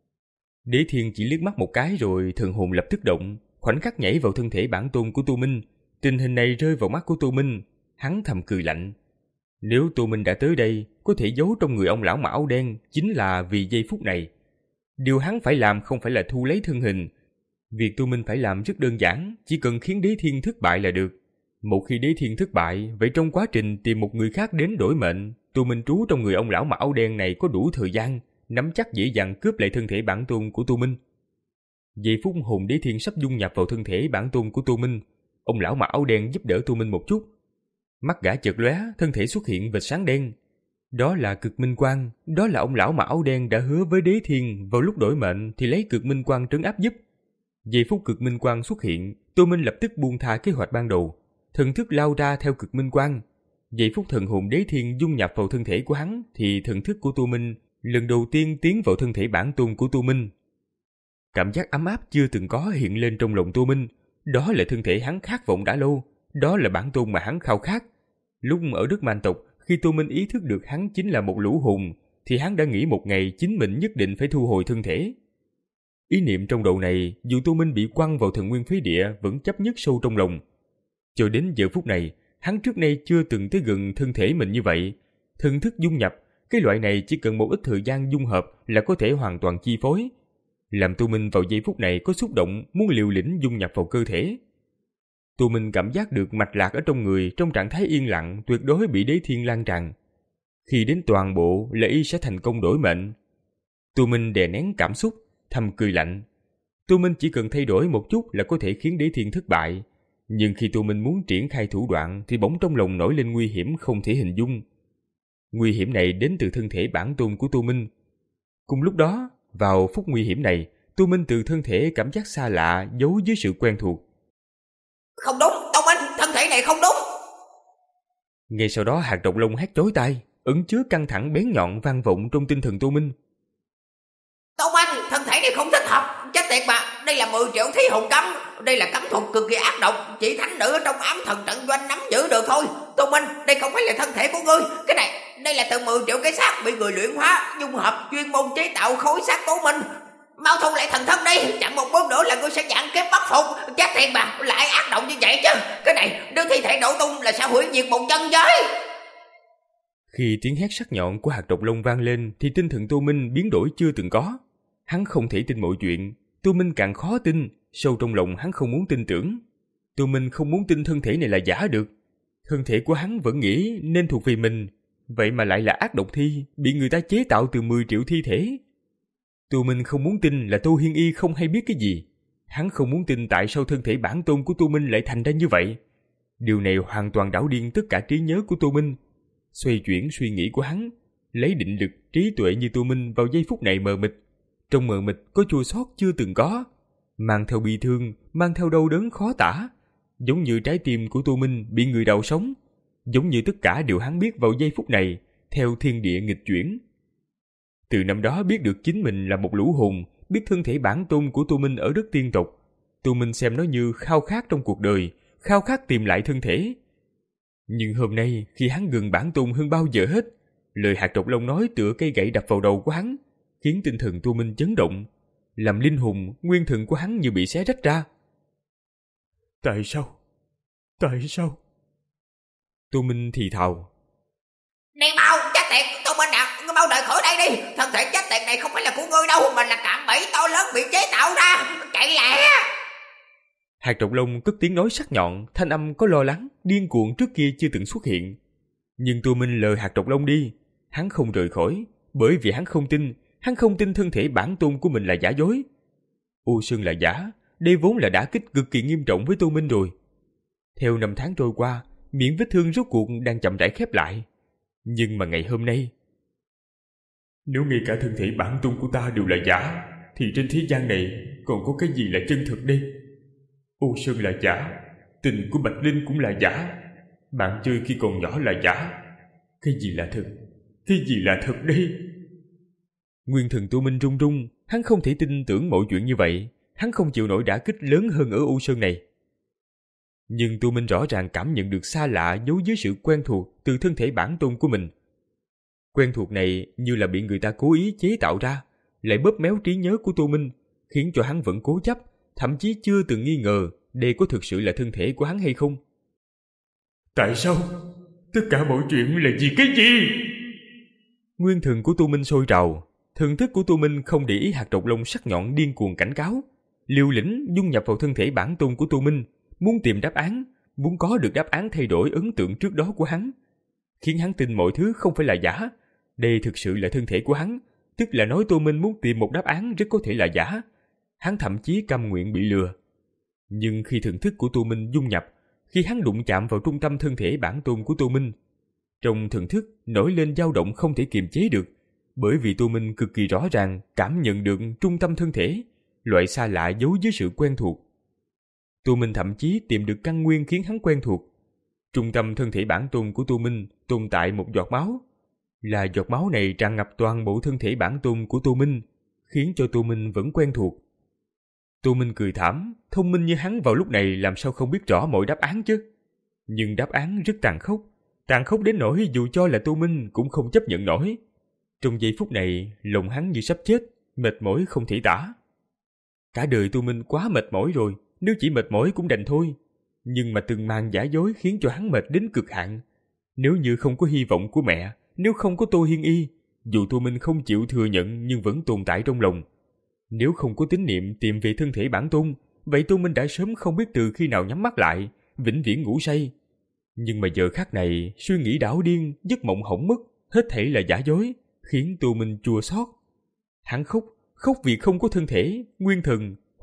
Đế Thiên chỉ liếc mắt một cái rồi thần hồn lập tức động, khoảnh khắc nhảy vào thân thể bản tôn của Tu Minh. Tình hình này rơi vào mắt của Tu Minh, hắn thầm cười lạnh. Nếu Tu Minh đã tới đây, có thể giấu trong người ông lão mặc áo đen chính là vì giây phút này. Điều hắn phải làm không phải là thu lấy thân hình. Việc Tu Minh phải làm rất đơn giản, chỉ cần khiến Đế Thiên thất bại là được. Một khi Đế Thiên thất bại, vậy trong quá trình tìm một người khác đến đổi mệnh, Tu Minh trú trong người ông lão mặc áo đen này có đủ thời gian, nắm chắc dễ dàng cướp lại thân thể bản tôn của Tu Minh. Giây phút hồn Đế Thiên sắp dung nhập vào thân thể bản tôn của Tu Minh, ông lão mặc áo đen giúp đỡ Tu Minh một chút. Mắt gã chợt lóe, thân thể xuất hiện vệt sáng đen. Đó là cực minh quang, đó là ông lão mặc áo đen đã hứa với Đế Thiên vào lúc đổi mệnh thì lấy cực minh quang trấn áp giúp. Giây phút cực minh quang xuất hiện, Tu Minh lập tức buông tha kế hoạch ban đầu, thần thức lao ra theo cực minh quang. Giây phút thần hồn Đế Thiên dung nhập vào thân thể của hắn thì thần thức của Tu Minh lần đầu tiên tiến vào thân thể bản tôn của Tu Minh. Cảm giác ấm áp chưa từng có hiện lên trong lòng Tu Minh. Đó là thân thể hắn khát vọng đã lâu, đó là bản tôn mà hắn khao khát. Lúc ở đất Man tộc, khi Tu Minh ý thức được hắn chính là một lũ hồn, thì hắn đã nghĩ một ngày chính mình nhất định phải thu hồi thân thể. Ý niệm trong đầu này, dù Tu Minh bị quăng vào thần nguyên phế địa vẫn chấp nhất sâu trong lòng. Cho đến giờ phút này, hắn trước nay chưa từng tới gần thân thể mình như vậy. Thần thức dung nhập, cái loại này chỉ cần một ít thời gian dung hợp là có thể hoàn toàn chi phối. Làm Tu Minh vào giây phút này có xúc động muốn liều lĩnh dung nhập vào cơ thể. Tu Minh cảm giác được mạch lạc ở trong người trong trạng thái yên lặng tuyệt đối bị Đế Thiên lan tràn. Khi đến toàn bộ là y sẽ thành công đổi mệnh. Tu Minh đè nén cảm xúc, thầm cười lạnh. Tô Minh chỉ cần thay đổi một chút là có thể khiến Đế Thiên thất bại. Nhưng khi Tô Minh muốn triển khai thủ đoạn thì bỗng trong lòng nổi lên nguy hiểm không thể hình dung. Nguy hiểm này đến từ thân thể bản tôn của Tô Minh. Cùng lúc đó, vào phút nguy hiểm này, Tô Minh từ thân thể cảm giác xa lạ giấu dưới sự quen thuộc. Không đúng, Tô Minh, thân thể này không đúng. Ngay sau đó hạt độc long hét chói tai, ẩn chứa căng thẳng bén nhọn vang vọng trong tinh thần Tô Minh. Tô Minh, thân thể này không thích hợp, chết tiệt mà, đây là mười triệu thí hồn cấm, đây là cấm thuật cực kỳ ác độc, chỉ thánh nữ trong ám thần trận doanh nắm giữ được thôi. Tô Minh, đây không phải là thân thể của ngươi, cái này, đây là từ mười triệu cái xác bị người luyện hóa, dung hợp chuyên môn chế tạo khối xác Tô Minh. Mau thu lại thần thân đi, chẳng một bước nữa là ngươi sẽ dạng kiếp bất phục, chết tiệt mà, lại ác độc như vậy chứ, cái này nếu thi thể nổ tung là sẽ hủy diệt một chân giới. Khi tiếng hét sắc nhọn của hạt độc long vang lên thì tinh thần Tô Minh biến đổi chưa từng có. Hắn không thể tin mọi chuyện, Tô Minh càng khó tin, sâu trong lòng hắn không muốn tin tưởng. Tô Minh không muốn tin thân thể này là giả được. Thân thể của hắn vẫn nghĩ nên thuộc về mình, vậy mà lại là ác độc thi, bị người ta chế tạo từ mười triệu thi thể. Tô Minh không muốn tin là Tô Hiên Y không hay biết cái gì. Hắn không muốn tin tại sao thân thể bản tôn của Tô Minh lại thành ra như vậy. Điều này hoàn toàn đảo điên tất cả trí nhớ của Tô Minh. Xoay chuyển suy nghĩ của hắn, lấy định lực, trí tuệ như Tô Minh vào giây phút này mờ mịt. Trong mờ mịt có chua xót chưa từng có, mang theo bi thương, mang theo đau đớn khó tả. Giống như trái tim của Tô Minh bị người đào sống, giống như tất cả điều hắn biết vào giây phút này, theo thiên địa nghịch chuyển. Từ năm đó biết được chính mình là một lũ hồn, biết thân thể bản tôn của Tô Minh ở đất tiên tộc, Tô Minh xem nó như khao khát trong cuộc đời, khao khát tìm lại thân thể. Nhưng hôm nay khi hắn gần bản tôn hơn bao giờ hết, lời hạt độc long nói tựa cây gậy đập vào đầu của hắn, khiến tinh thần Tô Minh chấn động, làm linh hồn, nguyên thần của hắn như bị xé rách ra. Tại sao? Tại sao? Tô Minh thì thào. Đi mau, chết tiệt, Tô Minh à, ngươi mau rời khỏi đây đi. Thân thể chết tiệt này không phải là của ngươi đâu, mà là cạm bẫy to lớn bị chế tạo ra. Chạy lẹ! Hạt độc long cất tiếng nói sắc nhọn, thanh âm có lo lắng, điên cuồng trước kia chưa từng xuất hiện. Nhưng Tô Minh lờ hạt độc long đi. Hắn không rời khỏi, bởi vì hắn không tin, hắn không tin thân thể bản tôn của mình là giả dối. U Sơn là giả, đây vốn là đả kích cực kỳ nghiêm trọng với Tô Minh rồi. Theo năm tháng trôi qua, miệng vết thương rốt cuộc đang chậm rãi khép lại. Nhưng mà ngày hôm nay, nếu ngay cả thân thể bản tôn của ta đều là giả, thì trên thế gian này còn có cái gì là chân thực đây? U Sơn là giả, tình của Bạch Linh cũng là giả, bạn chơi khi còn nhỏ là giả. Cái gì là thật? Cái gì là thật đây? Nguyên thần Tô Minh run run, hắn không thể tin tưởng mọi chuyện như vậy, hắn không chịu nổi đả kích lớn hơn ở U Sơn này. Nhưng Tô Minh rõ ràng cảm nhận được xa lạ giấu dưới sự quen thuộc từ thân thể bản tôn của mình. Quen thuộc này như là bị người ta cố ý chế tạo ra, lại bóp méo trí nhớ của Tô Minh, khiến cho hắn vẫn cố chấp, thậm chí chưa từng nghi ngờ đây có thực sự là thân thể của hắn hay không. Tại sao? Tất cả mọi chuyện là vì cái gì? Nguyên thần của Tô Minh sôi trào, thần thức của Tô Minh không để ý hạt độc long sắc nhọn điên cuồng cảnh cáo, liều lĩnh dung nhập vào thân thể bản tôn của Tô Minh, muốn tìm đáp án, muốn có được đáp án thay đổi ấn tượng trước đó của hắn, khiến hắn tin mọi thứ không phải là giả. Đây thực sự là thân thể của hắn, tức là nói Tô Minh muốn tìm một đáp án rất có thể là giả. Hắn thậm chí cam nguyện bị lừa. Nhưng khi thần thức của Tô Minh dung nhập, khi hắn đụng chạm vào trung tâm thân thể bản tôn của Tô Minh, trong thần thức nổi lên dao động không thể kiềm chế được, bởi vì Tô Minh cực kỳ rõ ràng cảm nhận được trung tâm thân thể, loại xa lạ giấu dưới sự quen thuộc. Tô Minh thậm chí tìm được căn nguyên khiến hắn quen thuộc. Trung tâm thân thể bản tôn của Tô Minh tồn tại một giọt máu. Là giọt máu này tràn ngập toàn bộ thân thể bản tôn của Tô Minh, khiến cho Tô Minh vẫn quen thuộc. Tô Minh cười thảm, thông minh như hắn vào lúc này làm sao không biết rõ mọi đáp án chứ. Nhưng đáp án rất tàn khốc, tàn khốc đến nỗi dù cho là Tô Minh cũng không chấp nhận nổi. Trong giây phút này, lòng hắn như sắp chết, mệt mỏi không thể tả. Cả đời Tô Minh quá mệt mỏi rồi, nếu chỉ mệt mỏi cũng đành thôi. Nhưng mà từng màn giả dối khiến cho hắn mệt đến cực hạn. Nếu như không có hy vọng của mẹ, nếu không có Tô Hiên Y, dù Tô Minh không chịu thừa nhận nhưng vẫn tồn tại trong lòng. Nếu không có tín niệm tìm về thân thể bản tôn, vậy Tô Minh đã sớm không biết từ khi nào nhắm mắt lại, vĩnh viễn ngủ say. Nhưng mà giờ khắc này, suy nghĩ đảo điên, giấc mộng hỏng mất, hết thảy là giả dối, khiến Tô Minh chua xót. Hắn khóc, khóc vì không có thân thể, nguyên thần,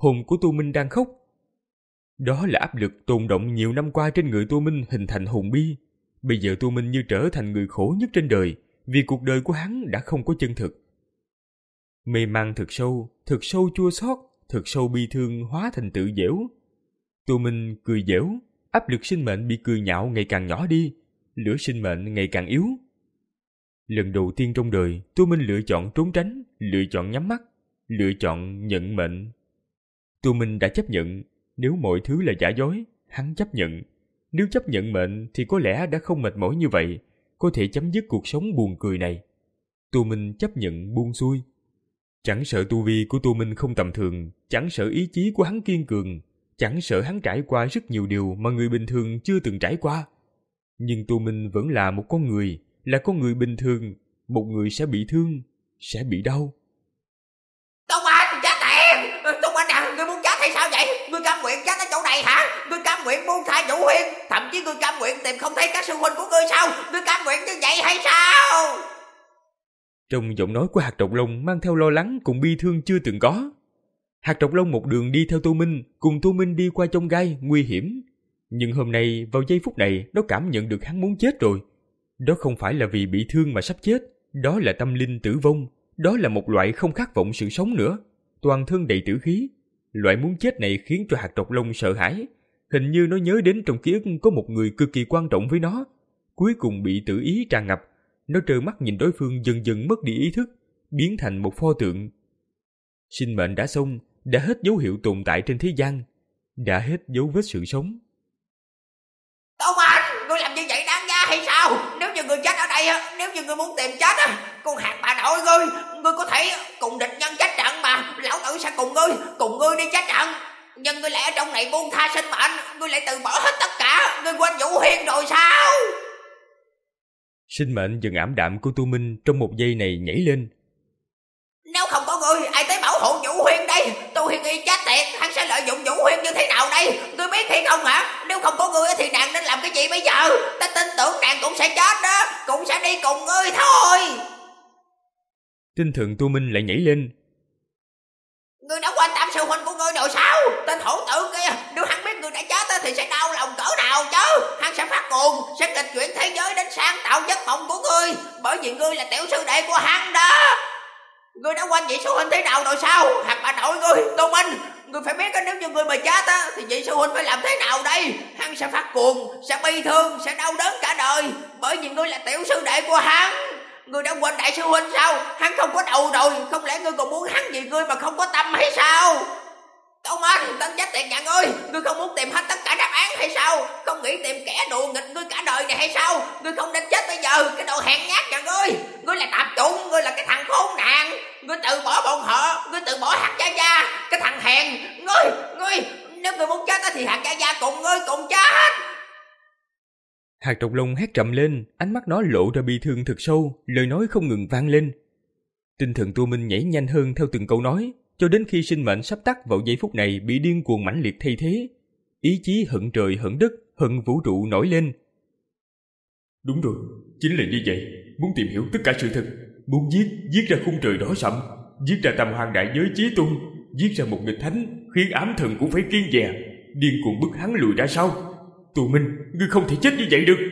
hồn của Tô Minh đang khóc. Đó là áp lực tồn đọng nhiều năm qua trên người Tô Minh hình thành hồn bi. Bây giờ Tô Minh như trở thành người khổ nhất trên đời, vì cuộc đời của hắn đã không có chân thực. Mê man thật sâu, thật sâu chua xót, thật sâu bi thương hóa thành tự dễu. Tô Minh cười dễu, áp lực sinh mệnh bị cười nhạo ngày càng nhỏ đi, lửa sinh mệnh ngày càng yếu. Lần đầu tiên trong đời, Tô Minh lựa chọn trốn tránh, lựa chọn nhắm mắt, lựa chọn nhận mệnh. Tô Minh đã chấp nhận, nếu mọi thứ là giả dối, hắn chấp nhận. Nếu chấp nhận mệnh thì có lẽ đã không mệt mỏi như vậy, có thể chấm dứt cuộc sống buồn cười này. Tô Minh chấp nhận buông xuôi. Chẳng sợ tu vi của Tô Minh không tầm thường, chẳng sợ ý chí của hắn kiên cường, chẳng sợ hắn trải qua rất nhiều điều mà người bình thường chưa từng trải qua. Nhưng Tô Minh vẫn là một con người, là con người bình thường, một người sẽ bị thương, sẽ bị đau. Tông Anh, chết tiệt! Tông Anh à, ngươi muốn chết hay sao vậy? Ngươi cam nguyện chết ở chỗ này hả? Ngươi cam nguyện buông tha Vũ Huyên, thậm chí ngươi cam nguyện tìm không thấy các sư huynh của ngươi sao? Ngươi cam nguyện như vậy hay sao? Trong giọng nói của Hạt Độc Long mang theo lo lắng cùng bi thương chưa từng có. Hạt Độc Long một đường đi theo Tô Minh, cùng Tô Minh đi qua chông gai nguy hiểm. Nhưng hôm nay, vào giây phút này, nó cảm nhận được hắn muốn chết rồi. Đó không phải là vì bị thương mà sắp chết, đó là tâm linh tử vong, đó là một loại không khát vọng sự sống nữa, toàn thân đầy tử khí. Loại muốn chết này khiến cho Hạt Độc Long sợ hãi, hình như nó nhớ đến trong ký ức có một người cực kỳ quan trọng với nó, cuối cùng bị tự ý tràn ngập. Nó trơ mắt nhìn đối phương dần dần mất đi ý thức, biến thành một pho tượng. Sinh mệnh đã xong, đã hết dấu hiệu tồn tại trên thế gian, đã hết dấu vết sự sống. Tông Anh, ngươi làm như vậy đáng giá hay sao? Nếu như ngươi chết ở đây, nếu như ngươi muốn tìm chết, con Hạt bà nội ngươi, ngươi có thể cùng địch nhân chết trận mà, lão tử sẽ cùng ngươi, cùng ngươi đi chết trận. Nhưng ngươi lại ở trong này buông tha sinh mệnh, ngươi lại từ bỏ hết tất cả, ngươi quên Vũ Huyên rồi sao? Sinh mệnh dần ảm đạm của Tô Minh trong một giây này nhảy lên. Nếu không có ngươi, ai tới bảo hộ Vũ Huyên đây? Tô Hiên Y chết tiệt, hắn sẽ lợi dụng Vũ Huyên như thế nào đây? Ngươi biết hay không hả? Nếu không có ngươi thì nàng nên làm cái gì bây giờ? Ta tin tưởng nàng cũng sẽ chết đó, cũng sẽ đi cùng ngươi thôi. Tinh thần Tô Minh lại nhảy lên. Ngươi đã quên tam sư huynh của ngươi rồi sao? Tên hổ tử kia, nếu hắn biết ngươi đã chết thì sẽ đau lòng cỡ nào chứ? Hắn sẽ phát cuồng, sẽ nghịch chuyển thế giới đến sáng tạo giấc mộng của ngươi, bởi vì ngươi là tiểu sư đệ của hắn đó. Ngươi đã quên vị sư huynh thế nào rồi sao? Hạt bà nội ngươi, Tô Minh, ngươi phải biết nếu như ngươi mà chết thì vị sư huynh phải làm thế nào đây? Hắn sẽ phát cuồng, sẽ bi thương, sẽ đau đớn cả đời, bởi vì ngươi là tiểu sư đệ của hắn. Ngươi đã quên đại sư huynh sao? Hắn không có đầu rồi, không lẽ ngươi còn muốn hắn vì ngươi mà không có tâm hay sao? Tông Anh, tên chết tiệt nhà ngươi, ngươi không muốn tìm hết tất cả đáp án hay sao? Không nghĩ tìm kẻ đùa nghịch ngươi cả đời này hay sao? Ngươi không nên chết bây giờ, cái đồ hèn nhát nhà ngươi. Ngươi là tạp chủng, ngươi là cái thằng khốn nạn. Ngươi tự bỏ bọn họ, ngươi tự bỏ Hạt Gia Gia, cái thằng hèn. Ngươi, ngươi, nếu ngươi muốn chết thì Hạt Gia Gia cùng ngươi cùng chết. Hạt Độc Long hét trầm lên, ánh mắt nó lộ ra bi thương thật sâu, lời nói không ngừng vang lên. Tinh thần Tô Minh nhảy nhanh hơn theo từng câu nói, cho đến khi sinh mệnh sắp tắt vào giây phút này bị điên cuồng mãnh liệt thay thế. Ý chí hận trời hận đất, hận vũ trụ nổi lên. Đúng rồi, chính là như vậy, muốn tìm hiểu tất cả sự thật, muốn giết, giết ra khung trời đỏ sậm, giết ra tam hoàng đại giới chí tôn, giết ra một nghịch thánh, khiến ám thần cũng phải kiêng dè, điên cuồng bức hắn lùi ra sau. Tô Minh, ngươi không thể chết như vậy được.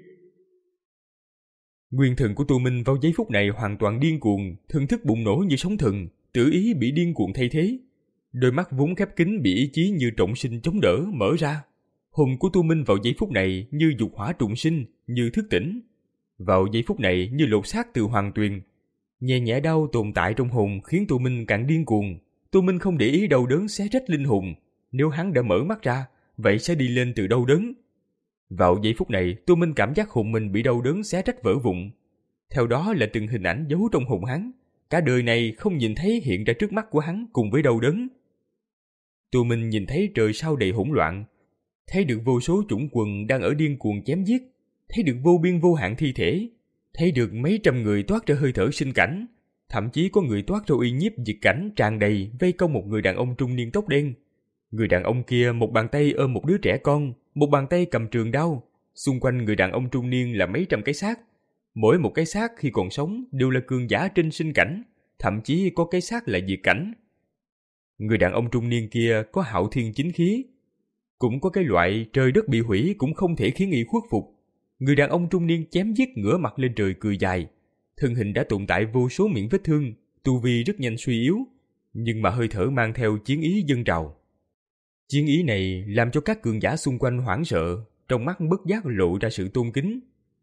Nguyên thần của Tô Minh vào giây phút này hoàn toàn điên cuồng, thần thức bùng nổ như sóng thần, tự ý bị điên cuồng thay thế. Đôi mắt vốn khép kín bị ý chí như trọng sinh chống đỡ mở ra. Hồn của Tô Minh vào giây phút này như dục hỏa trùng sinh, như thức tỉnh. Vào giây phút này như lột xác từ hoàng tuyền. Nhẹ nhẹ đau tồn tại trong hồn khiến Tô Minh càng điên cuồng. Tô Minh không để ý đau đớn xé rách linh hồn. Nếu hắn đã mở mắt ra, vậy sẽ đi lên từ đau đớn. Vào giây phút này, Tô Minh cảm giác hồn mình bị đau đớn xé rách vỡ vụn. Theo đó là từng hình ảnh giấu trong hồn hắn. Cả đời này không nhìn thấy hiện ra trước mắt của hắn cùng với đau đớn. Tô Minh nhìn thấy trời sao đầy hỗn loạn, thấy được vô số chủng quần đang ở điên cuồng chém giết, thấy được vô biên vô hạn thi thể, thấy được mấy trăm người toát ra hơi thở sinh cảnh, thậm chí có người toát ra uy nhiếp diệt cảnh tràn đầy vây công một người đàn ông trung niên tóc đen. Người đàn ông kia một bàn tay ôm một đứa trẻ con, một bàn tay cầm trường đao, xung quanh người đàn ông trung niên là mấy trăm cái xác. Mỗi một cái xác khi còn sống đều là cường giả trên sinh cảnh, thậm chí có cái xác là diệt cảnh. Người đàn ông trung niên kia có hạo thiên chính khí, cũng có cái loại trời đất bị hủy cũng không thể khiến y khuất phục. Người đàn ông trung niên chém giết ngửa mặt lên trời cười dài, thân hình đã tồn tại vô số miệng vết thương, tu vi rất nhanh suy yếu, nhưng mà hơi thở mang theo chiến ý dâng trào. Chiến ý này làm cho các cường giả xung quanh hoảng sợ, trong mắt bất giác lộ ra sự tôn kính.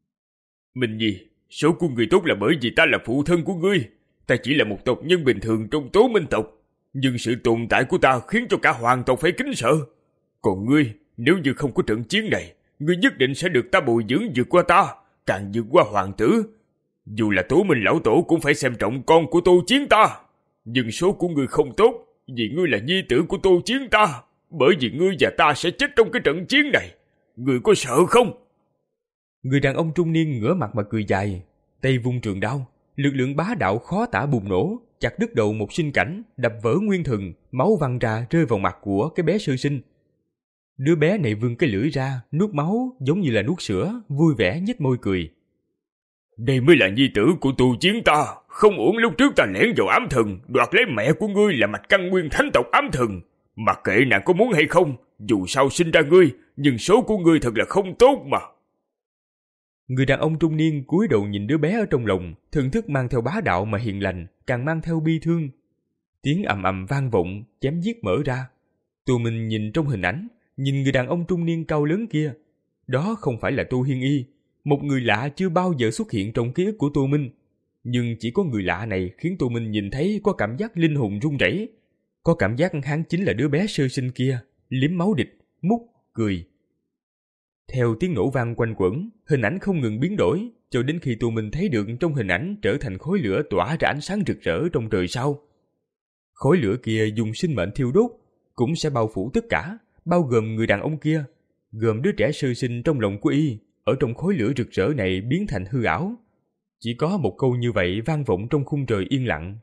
Minh Nhi, số của người tốt là bởi vì ta là phụ thân của ngươi. Ta chỉ là một tộc nhân bình thường trong Tố Minh tộc, nhưng sự tồn tại của ta khiến cho cả hoàng tộc phải kính sợ. Còn ngươi, nếu như không có trận chiến này, ngươi nhất định sẽ được ta bồi dưỡng vượt qua ta, càng vượt qua hoàng tử. Dù là Tố Minh lão tổ cũng phải xem trọng con của Tô Chiến ta. Nhưng số của ngươi không tốt, vì ngươi là nhi tử của Tô Chiến ta, bởi vì ngươi và ta sẽ chết trong cái trận chiến này. Ngươi có sợ không? Người đàn ông trung niên ngửa mặt mà cười dài, tay vung trường đao, lực lượng bá đạo khó tả bùng nổ, chặt đứt đầu một sinh cảnh, đập vỡ nguyên thần, máu văng ra rơi vào mặt của cái bé sơ sinh. Đứa bé này vươn cái lưỡi ra, nuốt máu giống như là nuốt sữa, vui vẻ nhếch môi cười. Đây mới là nhi tử của Tô Chiến ta, không uổng lúc trước ta lẻn vào ám thần, đoạt lấy mẹ của ngươi là mạch căn nguyên thánh tộc ám thần. Mặc kệ nàng có muốn hay không, dù sao sinh ra ngươi, nhưng số của ngươi thật là không tốt mà. Người đàn ông trung niên cúi đầu nhìn đứa bé ở trong lòng, thần thức mang theo bá đạo mà hiền lành, càng mang theo bi thương. Tiếng ầm ầm vang vọng, chém giết mở ra. Tô Minh nhìn trong hình ảnh, nhìn người đàn ông trung niên cao lớn kia. Đó không phải là Tô Hiên Y, một người lạ chưa bao giờ xuất hiện trong ký ức của Tô Minh. Nhưng chỉ có người lạ này khiến Tô Minh nhìn thấy có cảm giác linh hồn run rẩy, có cảm giác hắn chính là đứa bé sơ sinh kia, liếm máu địch, mút, cười. Theo tiếng nổ vang quanh quẩn, hình ảnh không ngừng biến đổi, cho đến khi Tô Minh thấy được trong hình ảnh trở thành khối lửa tỏa ra ánh sáng rực rỡ trong trời sao. Khối lửa kia dùng sinh mệnh thiêu đốt, cũng sẽ bao phủ tất cả, bao gồm người đàn ông kia, gồm đứa trẻ sơ sinh trong lòng của y, ở trong khối lửa rực rỡ này biến thành hư ảo. Chỉ có một câu như vậy vang vọng trong khung trời yên lặng.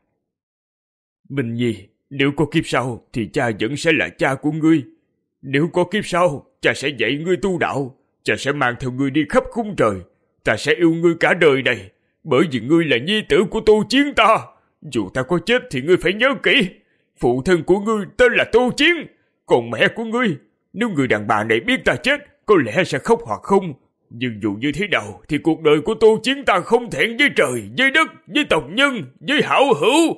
Minh Nhi, nếu có kiếp sau thì cha vẫn sẽ là cha của ngươi. Nếu có kiếp sau, cha sẽ dạy ngươi tu đạo, cha sẽ mang theo ngươi đi khắp khung trời. Ta sẽ yêu ngươi cả đời này, bởi vì ngươi là nhi tử của Tô Chiến ta. Dù ta có chết thì ngươi phải nhớ kỹ, phụ thân của ngươi tên là Tô Chiến. Còn mẹ của ngươi, nếu người đàn bà này biết ta chết, có lẽ sẽ khóc hoặc không. Nhưng dù như thế nào thì cuộc đời của Tô Chiến ta không thẹn với trời, với đất, với tộc nhân, với hảo hữu.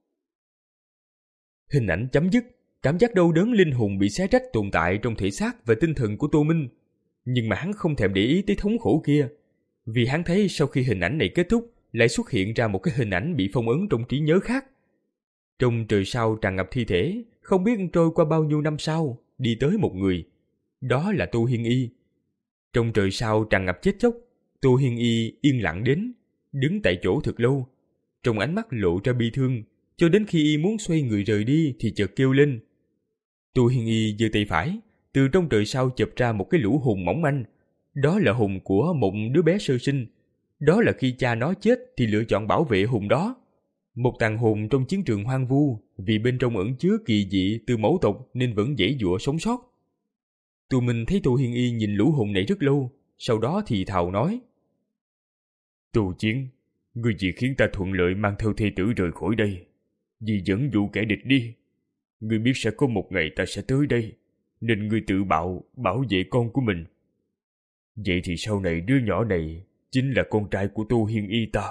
Hình ảnh chấm dứt, cảm giác đau đớn linh hồn bị xé rách tồn tại trong thể xác và tinh thần của Tô Minh. Nhưng mà hắn không thèm để ý tới thống khổ kia, vì hắn thấy sau khi hình ảnh này kết thúc lại xuất hiện ra một cái hình ảnh bị phong ấn trong trí nhớ khác. Trong trời sao tràn ngập thi thể, không biết trôi qua bao nhiêu năm sau, đi tới một người. Đó là Tô Hiên Y. Trong trời sao tràn ngập chết chóc, Tô Hiên Y yên lặng đến, đứng tại chỗ thật lâu. Trong ánh mắt lộ ra bi thương, cho đến khi y muốn xoay người rời đi thì chợt kêu lên. Tô Hiên Y giơ tay phải, từ trong trời sao chụp ra một cái lũ hồn mỏng manh. Đó là hồn của một đứa bé sơ sinh. Đó là khi cha nó chết thì lựa chọn bảo vệ hồn đó. Một tàn hồn trong chiến trường hoang vu, vì bên trong ẩn chứa kỳ dị từ mẫu tộc nên vẫn giãy giụa sống sót. Tô Minh thấy Tô Hiên Y nhìn lũ hồn này rất lâu, sau đó thì thào nói. Tô Chiến, ngươi chỉ khiến ta thuận lợi mang theo thê tử rời khỏi đây, vì dẫn dụ kẻ địch đi. Ngươi biết sẽ có một ngày ta sẽ tới đây, nên ngươi tự bạo, bảo vệ con của mình. Vậy thì sau này đứa nhỏ này chính là con trai của Tô Hiên Y ta.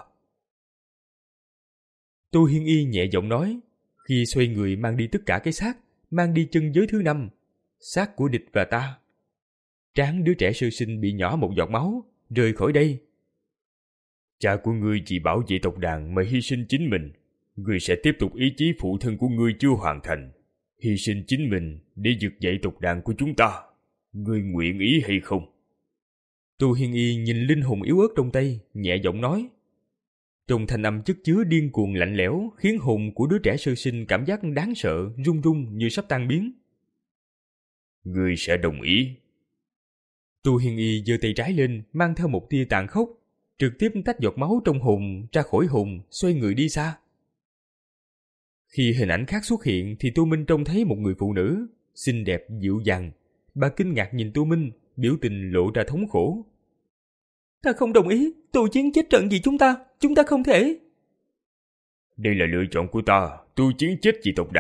Tô Hiên Y nhẹ giọng nói, khi xoay người mang đi tất cả cái xác, mang đi chân giới thứ năm, xác của địch và ta. Trán đứa trẻ sơ sinh bị nhỏ một giọt máu, rời khỏi đây. Cha của ngươi chỉ bảo vệ tộc đàn mà hy sinh chính mình. Ngươi sẽ tiếp tục ý chí phụ thân của ngươi chưa hoàn thành, hy sinh chính mình để vực dậy tộc đàn của chúng ta. Ngươi nguyện ý hay không? Tô Hiên Y nhìn linh hồn yếu ớt trong tay, nhẹ giọng nói. Trong thanh âm chất chứa điên cuồng lạnh lẽo, khiến hồn của đứa trẻ sơ sinh cảm giác đáng sợ, run run như sắp tan biến. Ngươi sẽ đồng ý? Tô Hiên Y giơ tay trái lên, mang theo một tia tàn khốc, trực tiếp tách giọt máu trong hồn ra khỏi hồn, xoay người đi xa. Khi hình ảnh khác xuất hiện thì Tô Minh trông thấy một người phụ nữ, xinh đẹp dịu dàng. Bà kinh ngạc nhìn Tô Minh, biểu tình lộ ra thống khổ. Ta không đồng ý, Tô Chiến chết trận vì chúng ta, chúng ta không thể. Đây là lựa chọn của ta, Tô Chiến chết vì tộc đàn,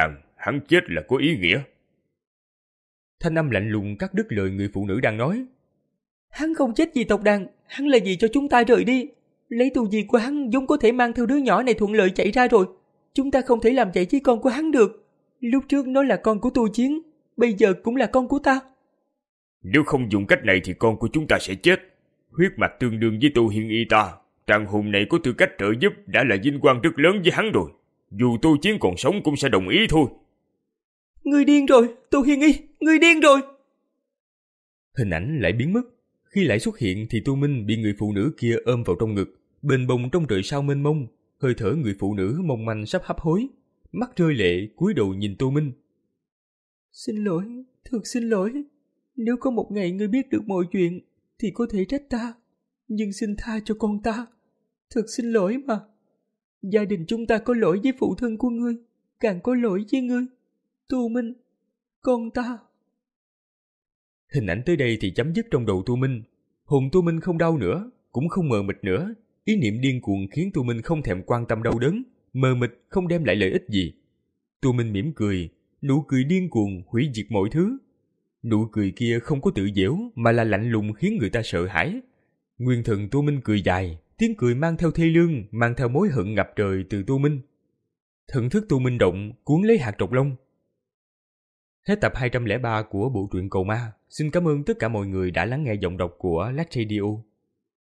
hắn chết là có ý nghĩa. Thanh âm lạnh lùng cắt đứt lời người phụ nữ đang nói. Hắn không chết vì tộc đàn, hắn là vì cho chúng ta rời đi. Lấy tu vi của hắn vốn có thể mang theo đứa nhỏ này thuận lợi chạy ra rồi. Chúng ta không thể làm vậy với con của hắn được. Lúc trước nó là con của Tu Chiến, bây giờ cũng là con của ta. Nếu không dùng cách này thì con của chúng ta sẽ chết. Huyết mạch tương đương với Tu Hiên Y ta, Tràng hùng này có tư cách trợ giúp đã là vinh quang rất lớn với hắn rồi. Dù Tu Chiến còn sống cũng sẽ đồng ý thôi. Ngươi điên rồi, Tu Hiên Y, ngươi điên rồi. Hình ảnh lại biến mất. Khi lại xuất hiện thì Tu Minh bị người phụ nữ kia ôm vào trong ngực, bềnh bồng trong trời sao mênh mông, hơi thở người phụ nữ mong manh sắp hấp hối, mắt rơi lệ cúi đầu nhìn Tu Minh. Xin lỗi, thật xin lỗi. Nếu có một ngày ngươi biết được mọi chuyện thì có thể trách ta, nhưng xin tha cho con ta. Thật xin lỗi mà. Gia đình chúng ta có lỗi với phụ thân của ngươi, càng có lỗi với ngươi. Tu Minh, con ta. Hình ảnh tới đây thì chấm dứt trong đầu Tu Minh. Hồn Tu Minh không đau nữa, cũng không mờ mịt nữa. Ý niệm điên cuồng khiến Tu Minh không thèm quan tâm đau đớn, mờ mịt không đem lại lợi ích gì. Tu Minh mỉm cười, nụ cười điên cuồng hủy diệt mọi thứ. Nụ cười kia không có tự giễu mà là lạnh lùng khiến người ta sợ hãi. Nguyên thần Tu Minh cười dài, tiếng cười mang theo thê lương, mang theo mối hận ngập trời từ Tu Minh. Thần thức Tu Minh động, cuốn lấy hạt trọc lông. Hết tập hai trăm lẻ ba của bộ truyện Cầu Ma. Xin cảm ơn tất cả mọi người đã lắng nghe giọng đọc của Lát Radio.